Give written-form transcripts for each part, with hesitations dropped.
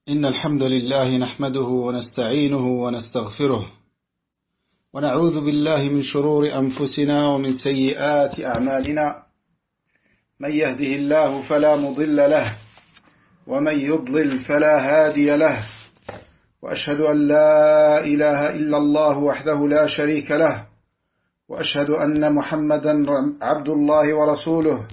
إن الحمد لله نحمده ونستعينه ونستغفره ونعوذ بالله من شرور أنفسنا ومن سيئات أعمالنا من يهده الله فلا مضل له ومن يضلل فلا هادي له وأشهد أن لا إله إلا الله وحده لا شريك له وأشهد أن محمدا عبد الله ورسوله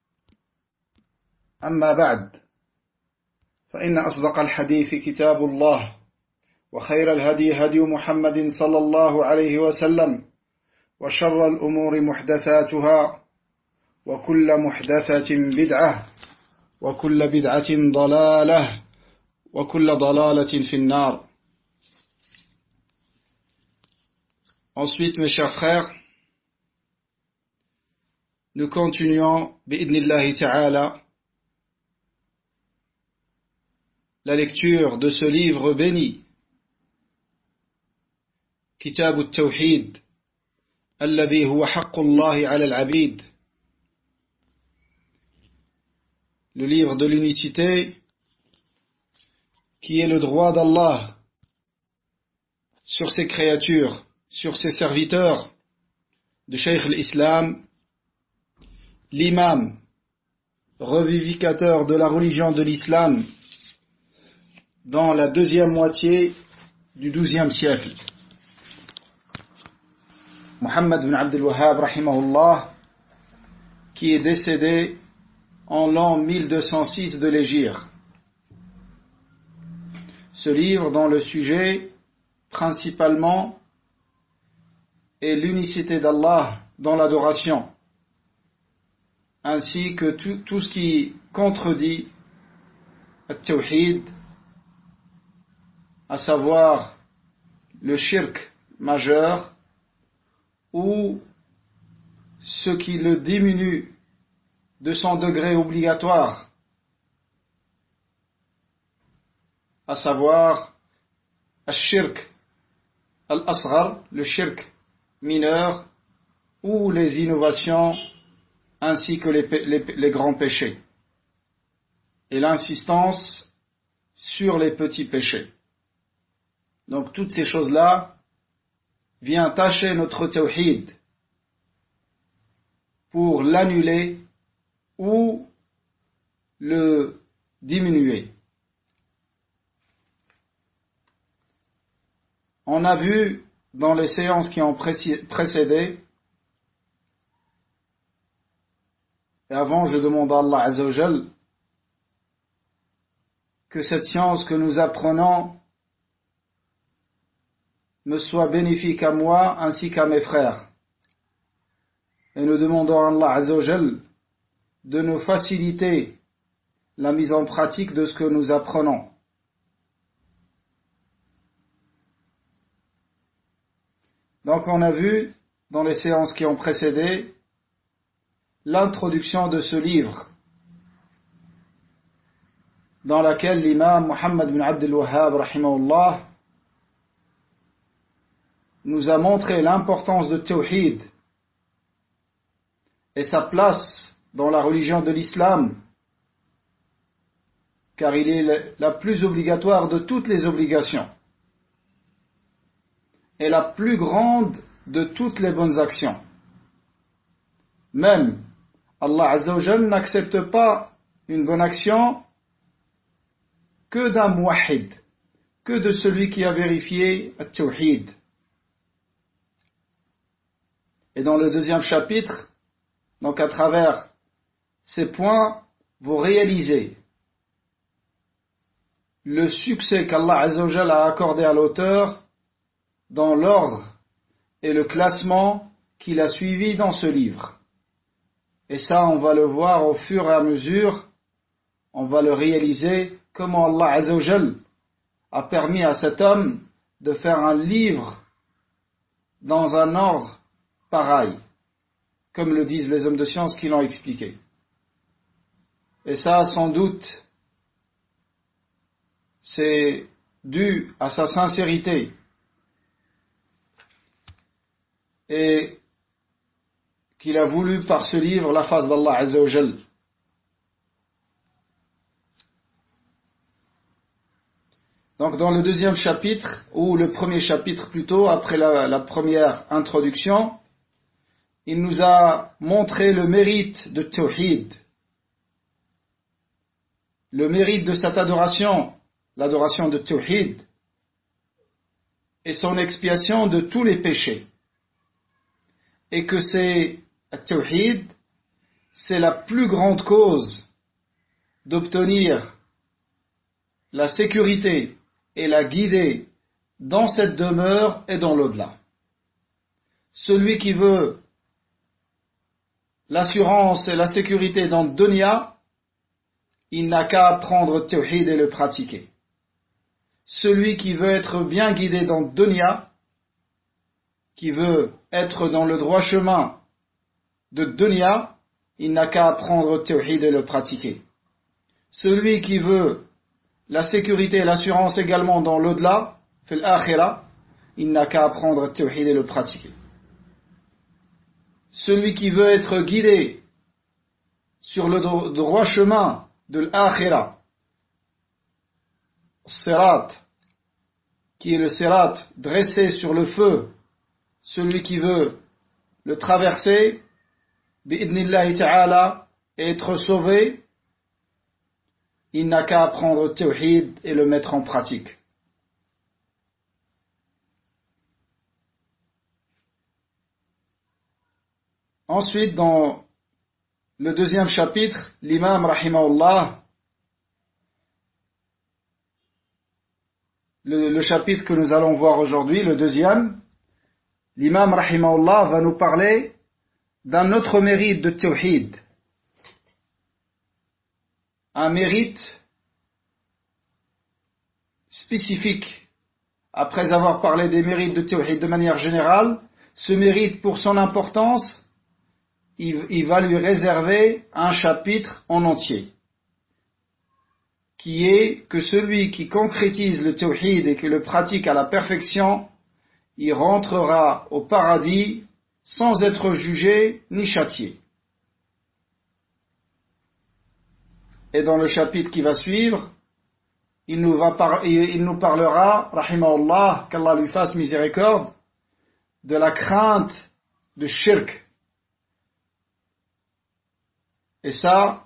أما بعد فإن أصدق الحديث كتاب الله وخير الهدي هدي محمد صلى الله عليه وسلم وشر الأمور محدثاتها وكل محدثة بدعة وكل بدعة ضلالة وكل ضلالة في النار. Ensuite, mes chers frères, nous continuons bi'idnillahi ta'ala la lecture de ce livre béni, Kitab al-Tawhid, alladhi huwa haqqullahi ala al-abid, le livre de l'unicité, qui est le droit d'Allah sur ses créatures, sur ses serviteurs, de Cheikh al-Islam, l'imam, revivificateur de la religion de l'islam, dans la deuxième moitié du XIIe siècle. Muhammad ibn Abdul Wahhab, rahimahullah, qui est décédé en l'an 1206 de l'Hégire. Ce livre, dont le sujet principalement est l'unicité d'Allah dans l'adoration, ainsi que tout ce qui contredit al-Tawhid, à savoir le shirk majeur ou ce qui le diminue de son degré obligatoire, à savoir al-shirk al-asghar, le shirk mineur, ou les innovations ainsi que les grands péchés, et l'insistance sur les petits péchés. Donc toutes ces choses-là viennent tâcher notre tawhid pour l'annuler ou le diminuer. On a vu dans les séances qui ont précédé, et avant je demande à Allah Azza wa Jal que cette science que nous apprenons me soit bénéfique à moi ainsi qu'à mes frères. Et nous demandons à Allah Azza wa Jal de nous faciliter la mise en pratique de ce que nous apprenons. Donc on a vu dans les séances qui ont précédé l'introduction de ce livre, dans laquelle l'imam Muhammad ibn Abdul Wahhab, rahimahullah, nous a montré l'importance de Tawhid et sa place dans la religion de l'islam, car il est la plus obligatoire de toutes les obligations et la plus grande de toutes les bonnes actions. Même Allah Azza wa Jal n'accepte pas une bonne action que d'un muwahhid, que de celui qui a vérifié at-Tawhid. Et dans le deuxième chapitre, donc à travers ces points, vous réalisez le succès qu'Allah Azza wa Jal a accordé à l'auteur dans l'ordre et le classement qu'il a suivi dans ce livre. Et ça, on va le voir au fur et à mesure, on va le réaliser, comment Allah Azza wa Jal a permis à cet homme de faire un livre dans un ordre pareil, comme le disent les hommes de science qui l'ont expliqué. Et ça, sans doute, c'est dû à sa sincérité et qu'il a voulu par ce livre la face d'Allah Azza wa Jal. Azza wa Jal. Donc dans le deuxième chapitre, ou le premier chapitre plutôt, après la première introduction, il nous a montré le mérite de Tawhid, le mérite de cette adoration, l'adoration de Tawhid, et son expiation de tous les péchés. Et que c'est Tawhid, c'est la plus grande cause d'obtenir la sécurité et la guider dans cette demeure et dans l'au-delà. Celui qui veut l'assurance et la sécurité dans le dunya, il n'a qu'à apprendre Tawhid et le pratiquer. Celui qui veut être bien guidé dans le dunya, qui veut être dans le droit chemin de dunya, il n'a qu'à apprendre Tawhid et le pratiquer. Celui qui veut la sécurité et l'assurance également dans l'au-delà, fil akhira, il n'a qu'à apprendre Tawhid et le pratiquer. Celui qui veut être guidé sur le droit chemin de l'akhira, sirat, qui est le sirat dressé sur le feu, celui qui veut le traverser, bi'idnillahi ta'ala, et être sauvé, il n'a qu'à apprendre Tawhid et le mettre en pratique. Ensuite, dans le deuxième chapitre, l'imam rahimahullah, le chapitre que nous allons voir aujourd'hui, le deuxième, l'imam rahimahullah va nous parler d'un autre mérite de Tawhid. Un mérite spécifique. Après avoir parlé des mérites de Tawhid de manière générale, ce mérite, pour son importance, il va lui réserver un chapitre en entier, qui est que celui qui concrétise le Tawhid et qui le pratique à la perfection, il rentrera au paradis sans être jugé ni châtié. Et dans le chapitre qui va suivre, il nous parlera, rahimahullah, qu'Allah lui fasse miséricorde, de la crainte de shirk. Et ça,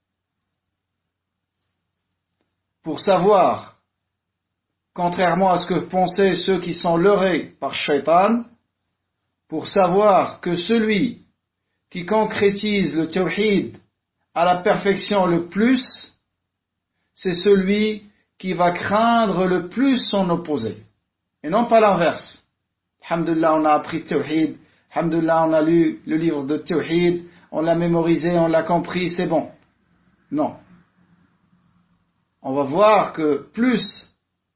pour savoir, contrairement à ce que pensaient ceux qui sont leurrés par Shaitan, pour savoir que celui qui concrétise le Tawhid à la perfection le plus, c'est celui qui va craindre le plus son opposé. Et non pas l'inverse. Alhamdulillah, on a appris Tawhid. Alhamdulillah, on a lu le livre de Tawhid. On l'a mémorisé, on l'a compris, c'est bon. Non. On va voir que plus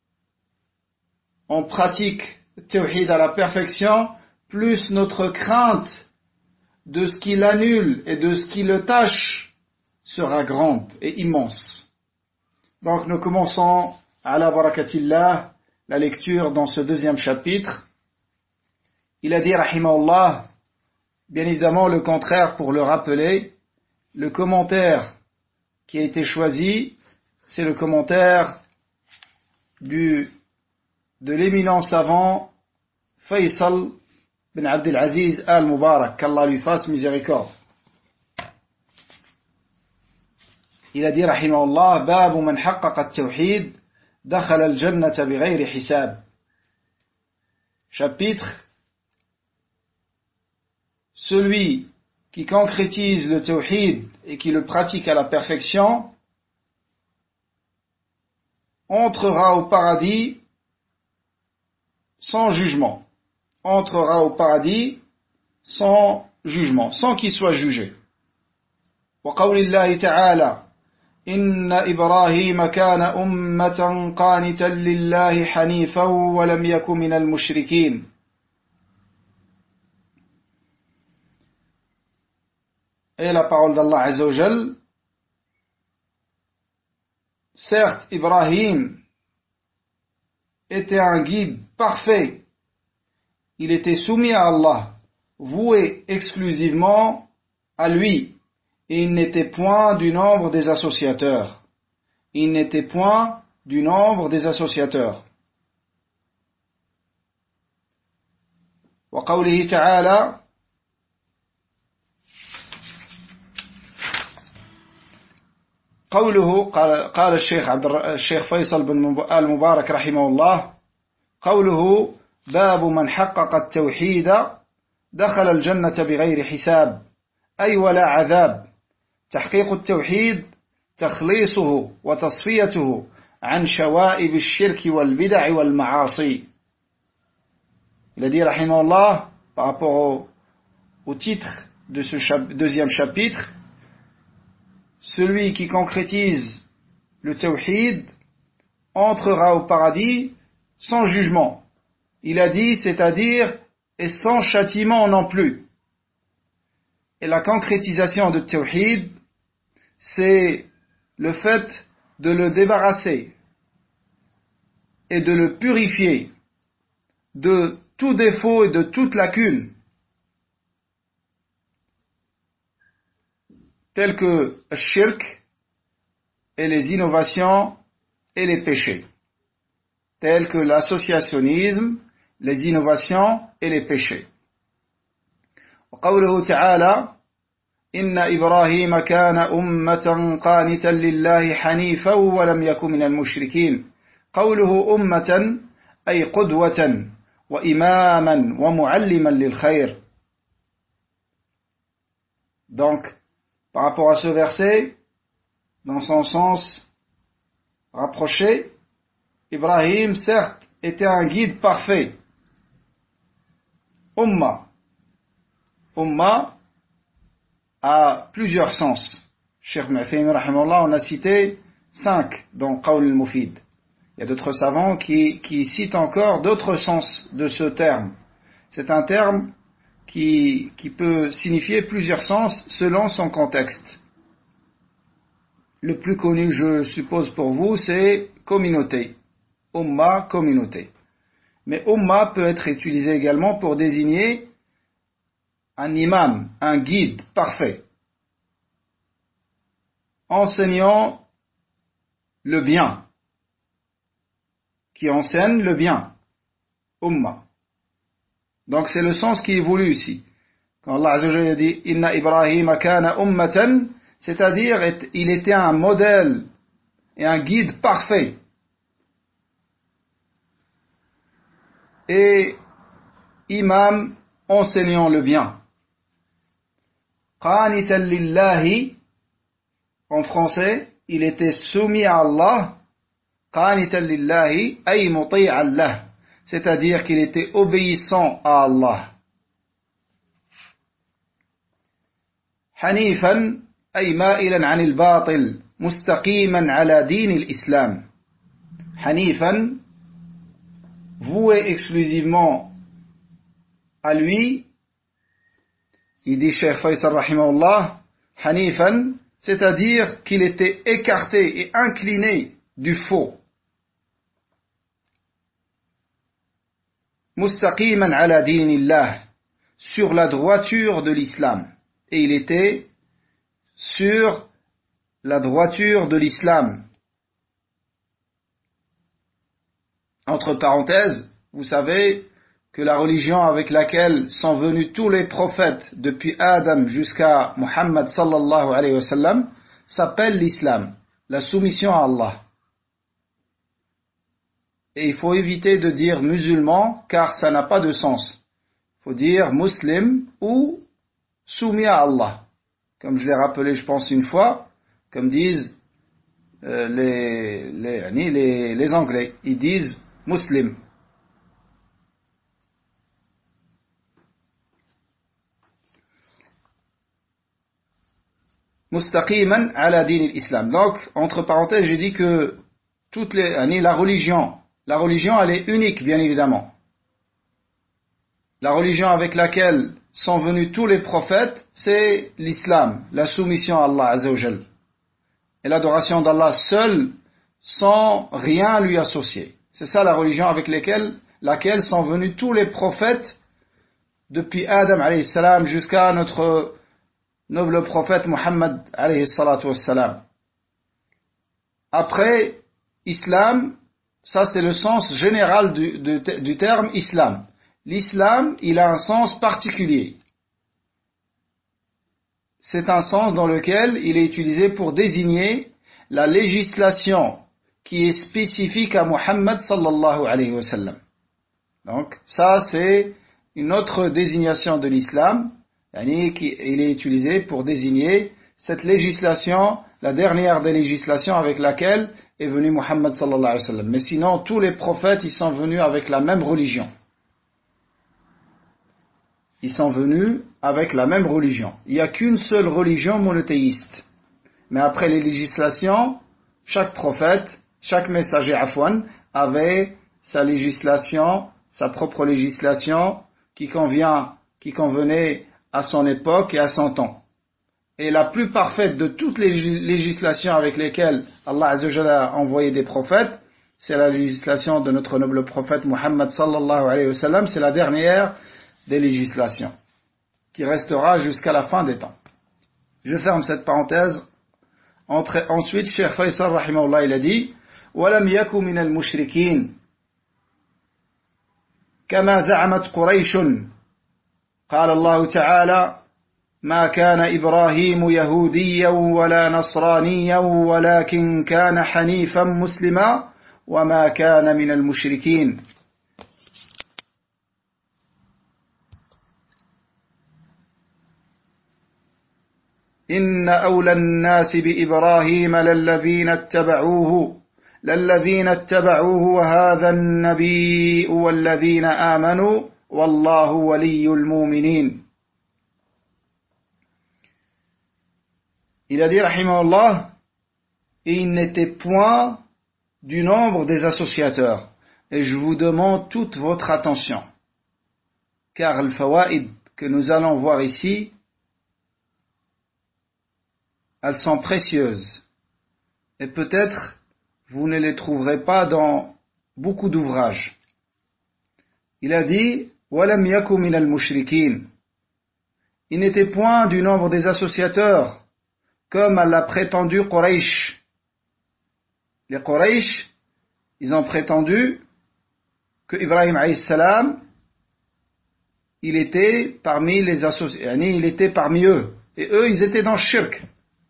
on pratique Tawhid à la perfection, plus notre crainte de ce qui l'annule et de ce qui le tâche sera grande et immense. Donc nous commençons à la barakatillah la lecture dans ce deuxième chapitre. Il a dit rahimahullah, bien évidemment le contraire pour le rappeler, le commentaire qui a été choisi, c'est le commentaire de l'éminent savant Faisal bin Abdelaziz al-Mubarak, qu'Allah lui fasse miséricorde. Il a dit rahimahullah, Babu man haqqaqa at-tawhid dakhala al-jannata bighayri hisab. Chapitre, celui qui concrétise le tawhid et qui le pratique à la perfection entrera au paradis sans jugement. Entrera au paradis sans jugement, sans qu'il soit jugé. Wa qawlillahi ta'ala, Inna Ibrahim kana ummatan qanitan lillahi hanifan wa lam yakun minal mushrikin. Et la parole d'Allah Azza wa Jal, certes, Ibrahim était un guide parfait. Il était soumis à Allah, voué exclusivement à lui, et il n'était point du nombre des associateurs. Il n'était point du nombre des associateurs. وقوله تعالى قوله قال الشيخ فيصل بن المبارك رحمه الله قوله باب من حقق التوحيد دخل الجنة بغير حساب أي ولا عذاب. تحقيق التوحيد تخليصه وتصفيته عن شوائب الشرك والبدع والمعاصي. Il a dit رحمه الله par rapport au titre de ce deuxième chapitre, celui qui concrétise le tawhid entrera au paradis sans jugement. Il a dit, c'est-à-dire, et sans châtiment non plus. Et la concrétisation de tawhid, c'est le fait de le débarrasser et de le purifier de tout défaut et de toute lacune, tels que le shirk et les innovations et les péchés, tels que l'associationnisme, les innovations et les péchés. وقوله تعالى إن إبراهيم كان أمة قانتا لله حنيفا ولم يكن من المشركين. قوله أمة أي قدوة وإماما ومعلما للخير. Donc, par rapport à ce verset, dans son sens rapproché, Ibrahim, certes, était un guide parfait. Umma. Umma a plusieurs sens. Cheikh Mu'athaymin, rahimahullah, on a cité 5 dans Qawl al-Mufid. Il y a d'autres savants qui citent encore d'autres sens de ce terme. C'est un terme qui peut signifier plusieurs sens selon son contexte. Le plus connu, je suppose pour vous, c'est communauté. Umma, communauté. Mais Umma peut être utilisé également pour désigner un imam, un guide parfait, enseignant le bien, qui enseigne le bien. Umma. Donc c'est le sens qui est voulu ici. Quand Allah Azza wa Jalla dit Inna Ibrahima kana ummatan, c'est-à-dire il était un modèle et un guide parfait. Et imam enseignant le bien. Qanitan lillahi, en français, il était soumis à Allah. Qanitan lillahi ay muti'an lah, c'est-à-dire qu'il était obéissant à Allah. Hanifan ay ma'ilan 'anil batil mustaqiman 'ala din al-islam. Hanifan, voué exclusivement à lui, il dit Cheikh Faisal rahimahullah, Hanifan, c'est-à-dire qu'il était écarté et incliné du faux. Mustaqiman ala dinillah, sur la droiture de l'islam. Et il était sur la droiture de l'islam. Entre parenthèses, vous savez que la religion avec laquelle sont venus tous les prophètes depuis Adam jusqu'à Muhammad sallallahu alayhi wa sallam s'appelle l'islam, la soumission à Allah. Et il faut éviter de dire musulman car ça n'a pas de sens. Il faut dire muslim ou soumis à Allah. Comme je l'ai rappelé, je pense une fois, comme disent les Anglais, ils disent muslim. Mustaqiman ala din al-islam. Donc, entre parenthèses, j'ai dit que la religion, elle est unique, bien évidemment. La religion avec laquelle sont venus tous les prophètes, c'est l'islam, la soumission à Allah Azza wa Jal. Et l'adoration d'Allah seul, sans rien lui associer. C'est ça la religion avec laquelle sont venus tous les prophètes, depuis Adam alayhi salam jusqu'à notre noble prophète Muhammad alayhi salatu wassalam. Après, Islam, ça c'est le sens général du terme islam. L'islam, il a un sens particulier. C'est un sens dans lequel il est utilisé pour désigner la législation qui est spécifique à Muhammad sallallahu alayhi wa sallam. Donc, ça c'est une autre désignation de l'islam, il est utilisé pour désigner cette législation, la dernière des législations avec laquelle est venu Muhammad sallallahu alayhi wa sallam. Mais sinon, tous les prophètes, ils sont venus avec la même religion. Ils sont venus avec la même religion. Il n'y a qu'une seule religion monothéiste. Mais après les législations, chaque prophète, chaque messager afwan, avait sa législation, sa propre législation qui convenait à son époque et à son temps. Et la plus parfaite de toutes les législations avec lesquelles Allah Azza wa Jalla a envoyé des prophètes, c'est la législation de notre noble prophète Muhammad sallallahu alayhi wa sallam, c'est la dernière des législations, qui restera jusqu'à la fin des temps. Je ferme cette parenthèse. Ensuite, Cheikh Faisal rahimahullah, il a dit وَلَمْ يَكُ مِنَ الْمُشْرِكِينَ كَمَا زَعَمَتْ قُرَيْشٌ قال الله تعالى ما كان إبراهيم يهوديا ولا نصرانيا ولكن كان حنيفا مسلما وما كان من المشركين. إن أولى الناس بإبراهيم للذين اتبعوه وهذا النبي والذين آمنوا والله ولي المؤمنين. Il a dit, rahimahullah, et il n'était point du nombre des associateurs. Et je vous demande toute votre attention. Car le fawaïd que nous allons voir ici, elles sont précieuses. Et peut-être vous ne les trouverez pas dans beaucoup d'ouvrages. Il a dit, وَلَمْ يَكُ مِنَ الْمُشْرِكِينَ. Il n'était point du nombre des associateurs, comme l'a prétendu Quraysh. Les Quraysh, ils ont prétendu que Ibrahim alayhi salam, il était parmi les associés, il était parmi eux. Et eux, ils étaient dans le shirk.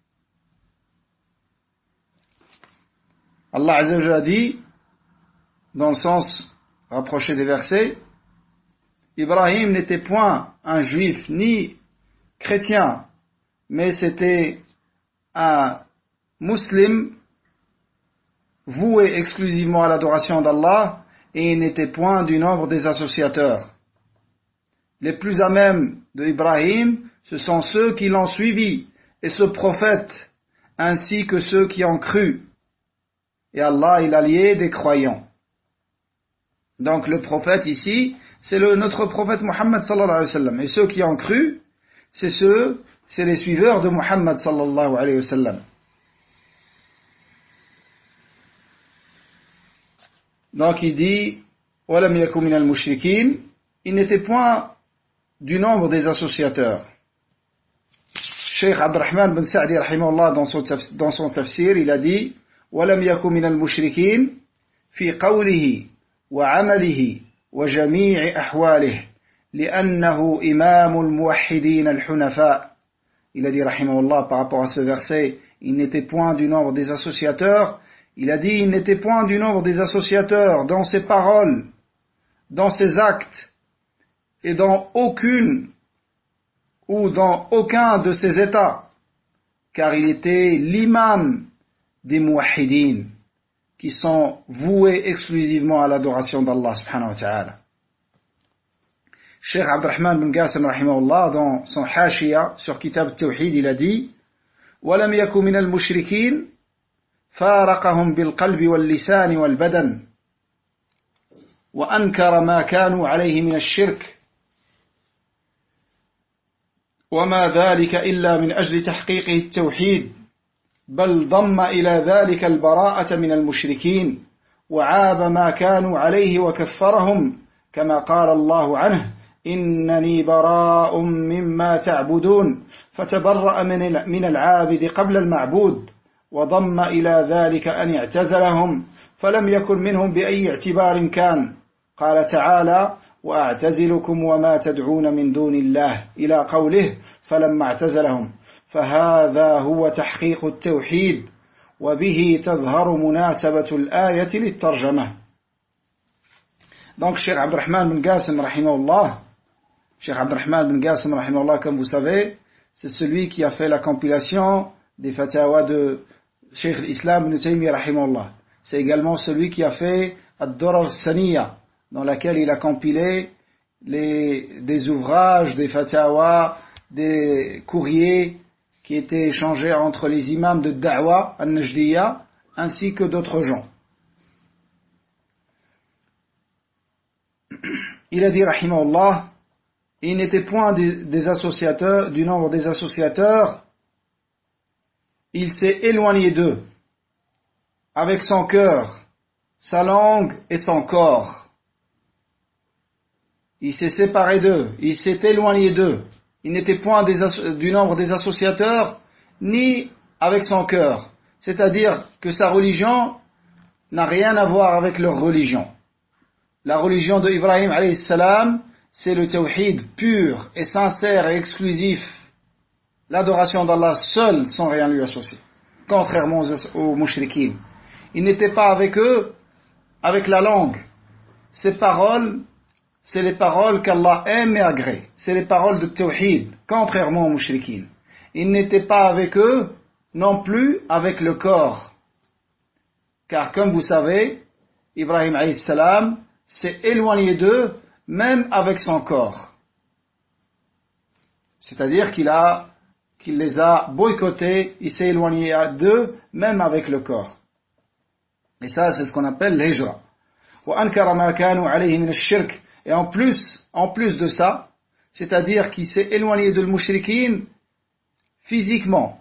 Allah Azza wa Jalla dit, dans le sens rapproché des versets, Ibrahim n'était point un juif ni chrétien, mais c'était un musulman voué exclusivement à l'adoration d'Allah et il n'était point du nombre des associateurs. Les plus à même de Ibrahim, ce sont ceux qui l'ont suivi et ce prophète, ainsi que ceux qui ont cru. Et Allah est l'allié des croyants. Donc le prophète ici, c'est notre prophète Muhammad sallallahu alayhi wa sallam. Et ceux qui ont cru, c'est les suiveurs de Muhammad sallallahu alayhi wa sallam. Donc il dit, وَلَمْ يَكُ مِنَ الْمُشْرِكِينَ. Il n'était point du nombre des associateurs. Cheikh Abdurrahman bin Sa'di rahimahullah dans son tafsir, il a dit, وَلَمْ يَكُ مِنَ الْمُشْرِكِينَ في قوله وعمله وجميع أحواله لأنه إمام الموحدين الحنفاء. Il a dit rahimahullah par rapport à ce verset, il n'était point du nombre des associateurs. Il a dit, il n'était point du nombre des associateurs dans ses paroles, dans ses actes, et dans aucune ou dans aucun de ses états, car il était l'imam des muwahhidin, qui sont voués exclusivement à l'adoration d'Allah subhanahu wa ta'ala. Cheikh Abdurrahman bin Qasim rahimahullah, dans son Hashiya sur Kitab al-Tawhid, il a dit, وَلَمْ يَكُ مِنَ الْمُشْرِكِينَ فارقهم بالقلب واللسان والبدن وأنكر ما كانوا عليه من الشرك وما ذلك إلا من أجل تحقيقه التوحيد بل ضم إلى ذلك البراءة من المشركين وعاب ما كانوا عليه وكفرهم كما قال الله عنه إنني براء مما تعبدون فتبرأ من العابد قبل المعبود وضم إلى ذلك أن اعتزلهم فلم يكن منهم بأي اعتبار كان قال تعالى وأعتزلكم وما تدعون من دون الله إلى قوله فلما اعتزلهم فهذا هو تحقيق التوحيد وبه تظهر مناسبة الآية للترجمة. Donc Cheikh Abdurrahman bin Qasim rahimahullah, Cheikh Abdurrahman bin Qasim rahimahullah, comme vous savez, c'est celui qui a fait la compilation des fatawas de Cheikh l'Islam ibn Taymiyyah rahimahullah. C'est également celui qui a fait Ad-Durar al-Saniya, dans laquelle il a compilé des ouvrages, des fatawas, des courriers qui étaient échangés entre les imams de Da'wa al-Najdiyya ainsi que d'autres gens. Il a dit rahimahullah, il n'était point des associateurs, du nombre des associateurs, il s'est éloigné d'eux avec son cœur, sa langue et son corps. Il s'est séparé d'eux, il s'est éloigné d'eux. Il n'était point du nombre des associateurs, ni avec son cœur. C'est-à-dire que sa religion n'a rien à voir avec leur religion. La religion de Ibrahim alayhi salam, c'est le tawhid pur et sincère et exclusif. L'adoration d'Allah seul sans rien lui associer. Contrairement aux mushrikines. Il n'était pas avec eux, avec la langue. Ces paroles, c'est les paroles qu'Allah aime et agrée. C'est les paroles de tawhid, contrairement aux mushrikines. Il n'était pas avec eux, non plus avec le corps. Car comme vous savez, Ibrahim alayhi salam s'est éloigné d'eux, même avec son corps. C'est-à-dire qu'il les a boycottés, il s'est éloigné d'eux, même avec le corps. Et ça, c'est ce qu'on appelle l'hijra. Et en plus de ça, c'est-à-dire qu'il s'est éloigné de l'mushrikin physiquement.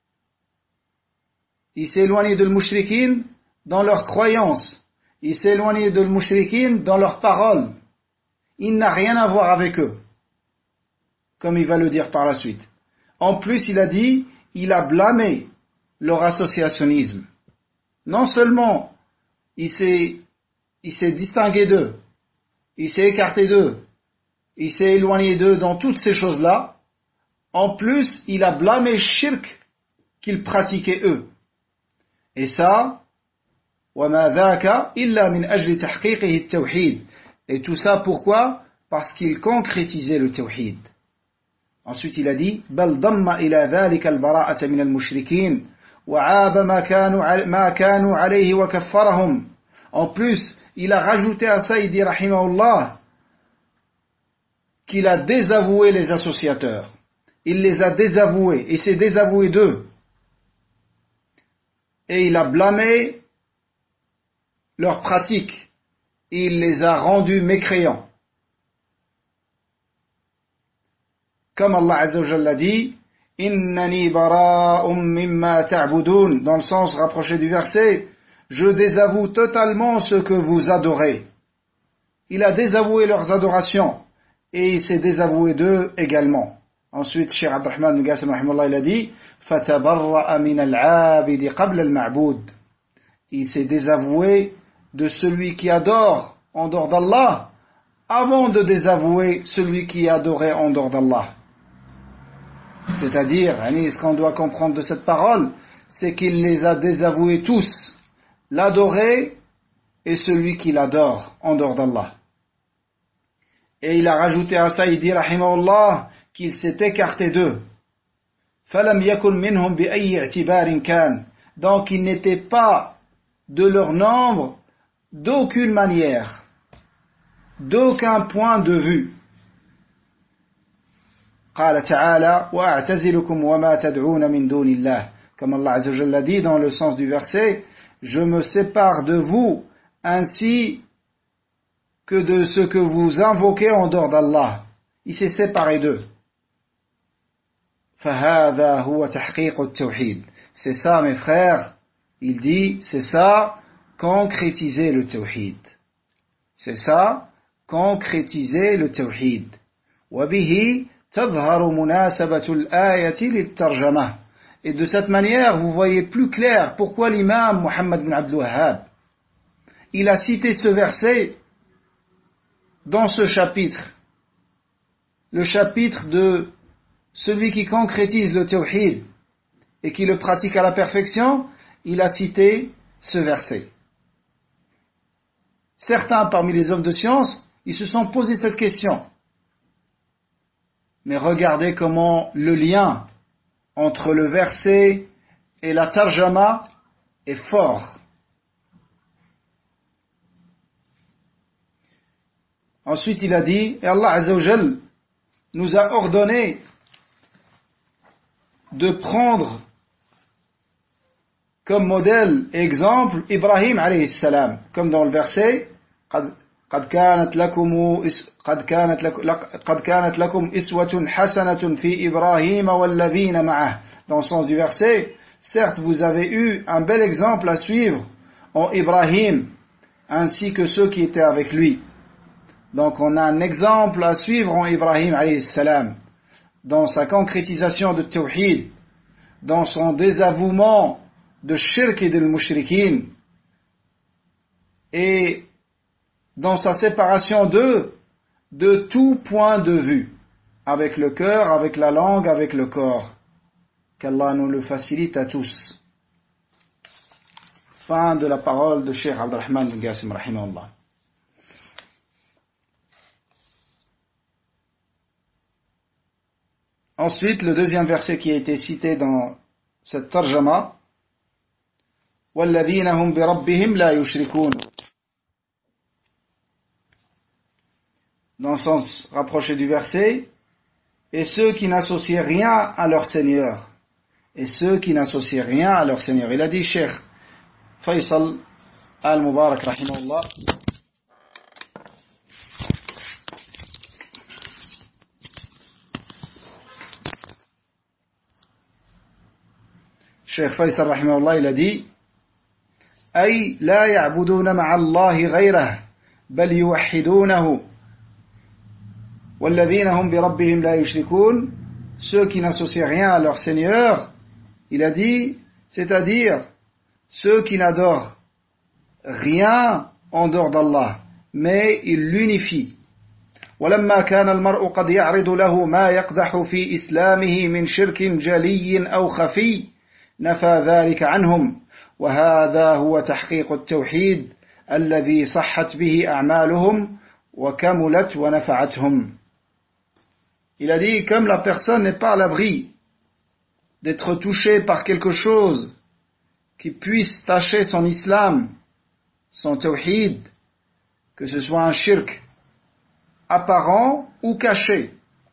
Il s'est éloigné de l'mushrikin dans leurs croyances. Il s'est éloigné de l'mushrikin dans leurs paroles. Il n'a rien à voir avec eux. Comme il va le dire par la suite. En plus, il a dit, il a blâmé leur associationnisme. Non seulement il s'est distingué d'eux, il s'est écarté d'eux, il s'est éloigné d'eux dans toutes ces choses-là, en plus, il a blâmé shirk qu'ils pratiquaient eux. Et ça, وَمَا ذَاكَ إِلَّا مِنْ أَجْلِ تَحْقِيقِهِ التَّوْحِيدِ. Et tout ça, pourquoi? Parce qu'il concrétisait le tawhid. Ensuite, il a dit بل ضم إلى ذلك البراءة من المشركين وعاب ما كانوا عليه وكفرهم. En plus, il a rajouté à ça, il dit rahimahullah, qu'il a désavoué les associateurs. Il les a désavoués, il s'est désavoué d'eux. Et il a blâmé leurs pratiques. Il les a rendus mécréants. Comme Allah Azza wa Jalla dit, Innani bara'um mimma ta'budun, dans le sens rapproché du verset, je désavoue totalement ce que vous adorez. Il a désavoué leurs adorations et il s'est désavoué d'eux également. Ensuite, Cheikh Abdurrahman bin Qasim rahimahullah, il a dit fatabarra'a min al-'abid qabla al-ma'bud. Il s'est désavoué de celui qui adore en dehors d'Allah avant de désavouer celui qui adorait en dehors d'Allah. C'est-à-dire, ce qu'on doit comprendre de cette parole, c'est qu'il les a désavoués tous, l'adorer et celui qui l'adore en dehors d'Allah. Et il a rajouté à ça, il dit rahimahullah, qu'il s'est écarté d'eux. فَلَمْ يَكُنْ مِنْهُمْ بِأَيِّ اعْتِبَارٍ كَانَ. Donc il n'était pas de leur nombre d'aucune manière, d'aucun point de vue. قال تعالى وأعتزلكم وما تدعون من دون الله. Comme Allah Azza wa Jalla dit dans le sens du verset, je me sépare de vous ainsi que de ce que vous invoquez en dehors d'Allah. Il s'est séparé d'eux. فهذا هو تحقيق التوحيد. C'est ça mes frères, il dit, c'est ça concrétiser le tawhid. C'est ça concrétiser le tawhid. وبه تظهر مناسبة الآية للترجمة. Et de cette manière, vous voyez plus clair pourquoi l'imam Muhammad bin Abdul Wahhab, il a cité ce verset dans ce chapitre, le chapitre de celui qui concrétise le tawhid et qui le pratique à la perfection, il a cité ce verset. Certains parmi les hommes de science, ils se sont posé cette question. Mais regardez comment le lien entre le verset et la tarjama est fort. Ensuite, il a dit, et Allah Azza wa Jal nous a ordonné de prendre comme modèle et exemple Ibrahim alayhi salam, comme dans le verset قد كانت لكم إسوة حسنة في إبراهيم والذين معه. Dans le sens du verset, certes vous avez eu un bel exemple à suivre en Ibrahim ainsi que ceux qui étaient avec lui. Donc on a un exemple à suivre en Ibrahim alayhi salam dans sa concrétisation de tawhid, dans son désavouement de shirk et de mushrikin, et dans sa séparation de tout point de vue, avec le cœur, avec la langue, avec le corps. Qu'Allah nous le facilite à tous. Fin de la parole de Cheikh Abdurrahman bin Qasim rahimahullah. Ensuite, le deuxième verset qui a été cité dans cette tarjama, وَالَّذِينَ هُمْ بِرَبِّهِمْ لَا يُشْرِكُونَ. Dans le sens rapproché du verset, et ceux qui n'associent rien à leur Seigneur. Et ceux qui n'associent rien à leur Seigneur. Il a dit, Cheikh Faisal al-Mubarak rahimahullah, Cheikh Faisal rahimahullah, il a dit, أي لا يعبدون مع الله غيره بل يوحدونه والذين هم بربهم لا يشركون. Ceux qui n'associent rien à leur Seigneur, il a dit, c'est-à-dire ceux qui n'adorent rien en dehors d'Allah, mais ils l'unifient. ولما كان المرء قد يعرض له ما يقدح في إسلامه من شرك جلي أو خفي نفى ذلك عنهم وهذا هو تحقيق التوحيد الذي صحت به أعمالهم وكملت ونفعتهم. Il a dit, comme la personne n'est pas à l'abri d'être touchée par quelque chose qui puisse tacher son islam, son tawhid, que ce soit un shirk apparent ou caché,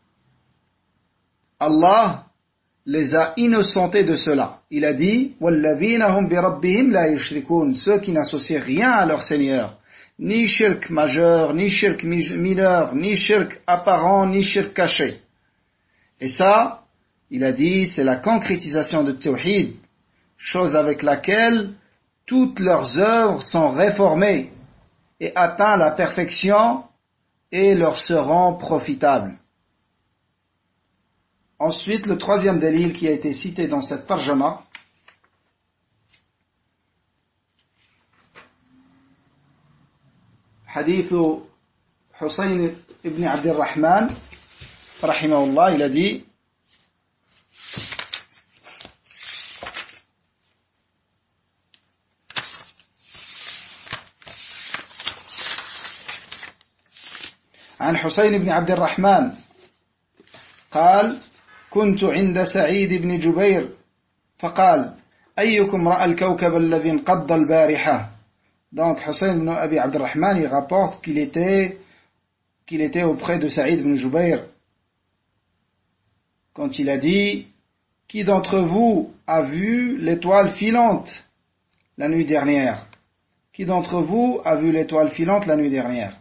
Allah les a innocentés de cela. Il a dit, وَالَّذِينَ هُمْ بِرَبِّهِمْ لَا يُشْرِكُونَ. Ceux qui n'associent rien à leur Seigneur, ni shirk majeur, ni shirk mineur, ni shirk apparent, ni shirk caché. Et ça, il a dit, c'est la concrétisation de Tawhid, chose avec laquelle toutes leurs œuvres sont réformées et atteignent la perfection et leur seront profitables. Ensuite, le troisième dalil qui a été cité dans cette tarjama, hadith Hussein ibn Abdirrahman, rahimahullah, il a dit, عن حسين بن عبد الرحمن قال كنت عند سعيد بن جبير فقال أيكم رأى الكوكب الذي انقض البارحة. Donc Hussein ibn Abi Abdurrahman, il rapporte qu'il était auprès de Saïd ibn Jubayr quand il a dit, qui d'entre vous a vu l'étoile filante la nuit dernière? Qui d'entre vous a vu l'étoile filante la nuit dernière?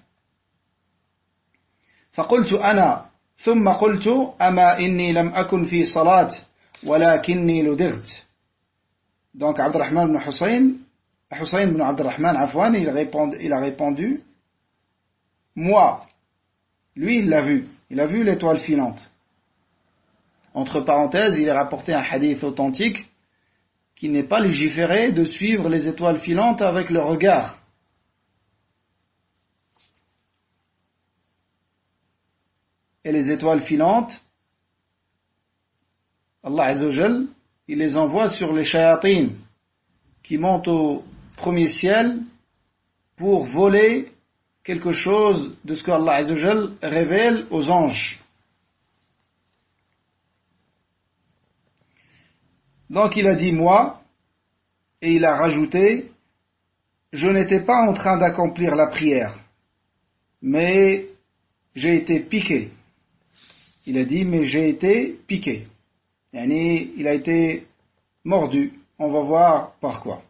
فقلت أنا ثم قلت أما إني لم أكن في صلاة ولكني لدغت. Donc Abdurrahman ibn Hussein ibn Abdurrahman Afwan, il a répondu, moi, lui il l'a vu, il a vu l'étoile filante. Entre parenthèses, il est rapporté un hadith authentique qui n'est pas légiféré de suivre les étoiles filantes avec le regard. et les étoiles filantes, Allah Azza wa Jal, il les envoie sur les shayatines qui montent au premier ciel pour voler quelque chose de ce que Allah Azza wa Jal révèle aux anges. Donc il a dit moi, et il a rajouté, je n'étais pas en train d'accomplir la prière, mais j'ai été piqué. Il a dit, mais j'ai été piqué. Yani, il a été mordu. On va voir par quoi.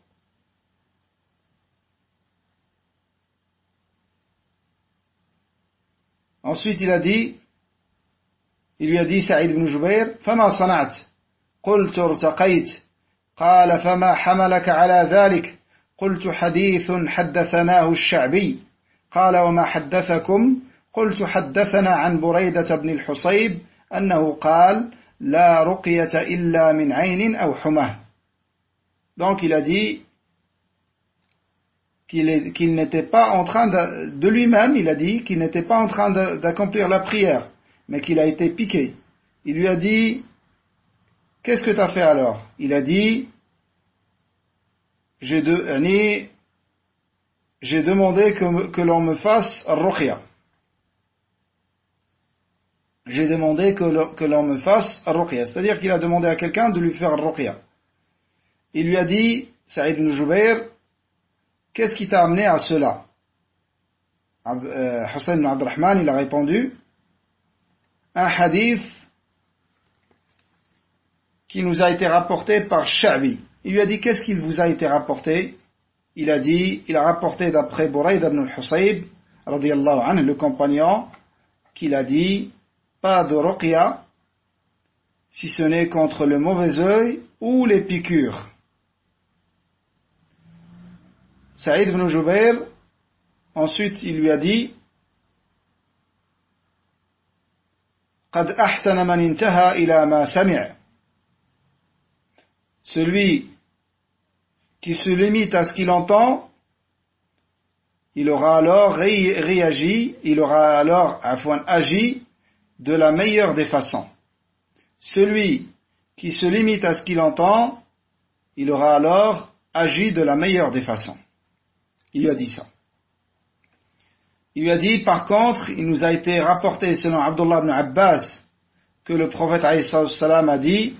Ensuite, il lui a dit, Saïd ibn Jubayr, فما صنعت قلت ارتقيت قال فما حملك على ذلك قلت حديث حدثناه الشعبي قال وما حدثكم قلت حدثنا عن بريدة بن الحصيب أنه قال لا رقية إلا من عين أو حمى. Donc il a dit qu'il n'était pas en train de lui-même, il a dit qu'il n'était pas en train d'accomplir la prière, mais qu'il a été piqué. Il lui a dit, qu'est-ce que tu as fait alors? Il a dit, j'ai demandé que l'on me fasse ruqya. J'ai demandé que l'on me fasse ruqya. C'est-à-dire qu'il a demandé à quelqu'un de lui faire ruqya. Il lui a dit, Saïd ibn Jubayr, qu'est-ce qui t'a amené à cela? Hussein ibn Abdurrahman, il a répondu, un hadith qui nous a été rapporté par Sha'bi. Il lui a dit, qu'est-ce qu'il vous a été rapporté? Il a dit, il a rapporté d'après Burayda ibn al-Husayb, radiyallahu anhu, le compagnon, qu'il a dit, pas de ruqya, si ce n'est contre le mauvais œil ou les piqûres. Saïd ibn Jubayr, ensuite il lui a dit, قد أحسن من انتهى إلى ما سمع. Celui qui se limite à ce qu'il entend, il aura alors réagi, il aura alors agi de la meilleure des façons. Celui qui se limite à ce qu'il entend, il aura alors agi de la meilleure des façons. Il lui a dit ça. Il lui a dit, par contre, il nous a été rapporté selon Abdullah ibn Abbas que le prophète alayhi salam a dit,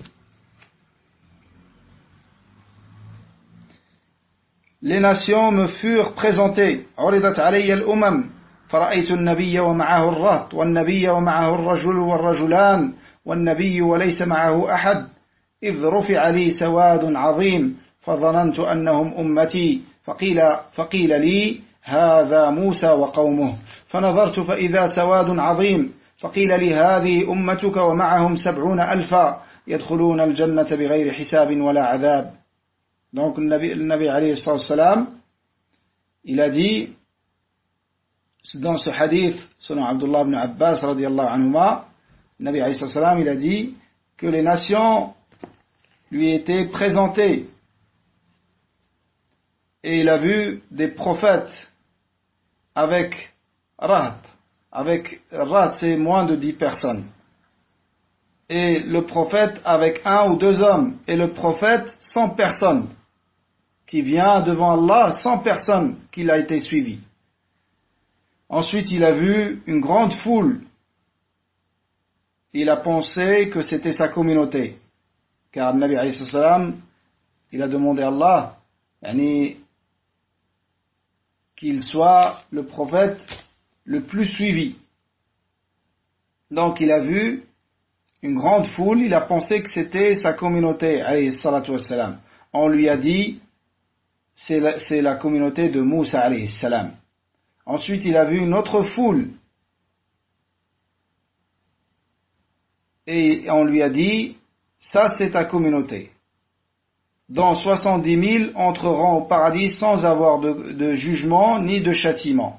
les nations me furent présentées. عرضت علي الأمم فرأيت النبي ومعه الرهط والنبي ومعه الرجل والرجلان والنبي وليس معه أحد إذ رفع لي سواد عظيم فظننت أنهم أمتي فقيل لي هذا موسى وقومه فنظرت فإذا سواد عظيم فقيل لي هذه أمتك ومعهم 70,000 يدخلون الجنة بغير حساب ولا عذاب. Donc le Nabi alayhi salam, il a dit, dans ce hadith, selon Abdullah ibn Abbas radiyallahu anhuma, le Nabi alayhi salam, il a dit que les nations lui étaient présentées. Et il a vu des prophètes avec rahat. Avec rahat, c'est moins de 10 personnes. Et le prophète avec 1 ou 2 hommes. Et le prophète 100 personnes. Qui vient devant Allah, 100 personnes qu'il a été suivi. Ensuite, il a vu une grande foule. Il a pensé que c'était sa communauté. Car le Nabi alayhi salam, il a demandé à Allah, qu'il soit le prophète le plus suivi. Donc il a vu une grande foule, il a pensé que c'était sa communauté, alayhi salatu wassalam. On lui a dit, c'est la communauté de Moussa alayhi salam. Ensuite il a vu une autre foule, et on lui a dit, ça c'est ta communauté. Dont 70 000 entreront au paradis sans avoir de jugement ni de châtiment.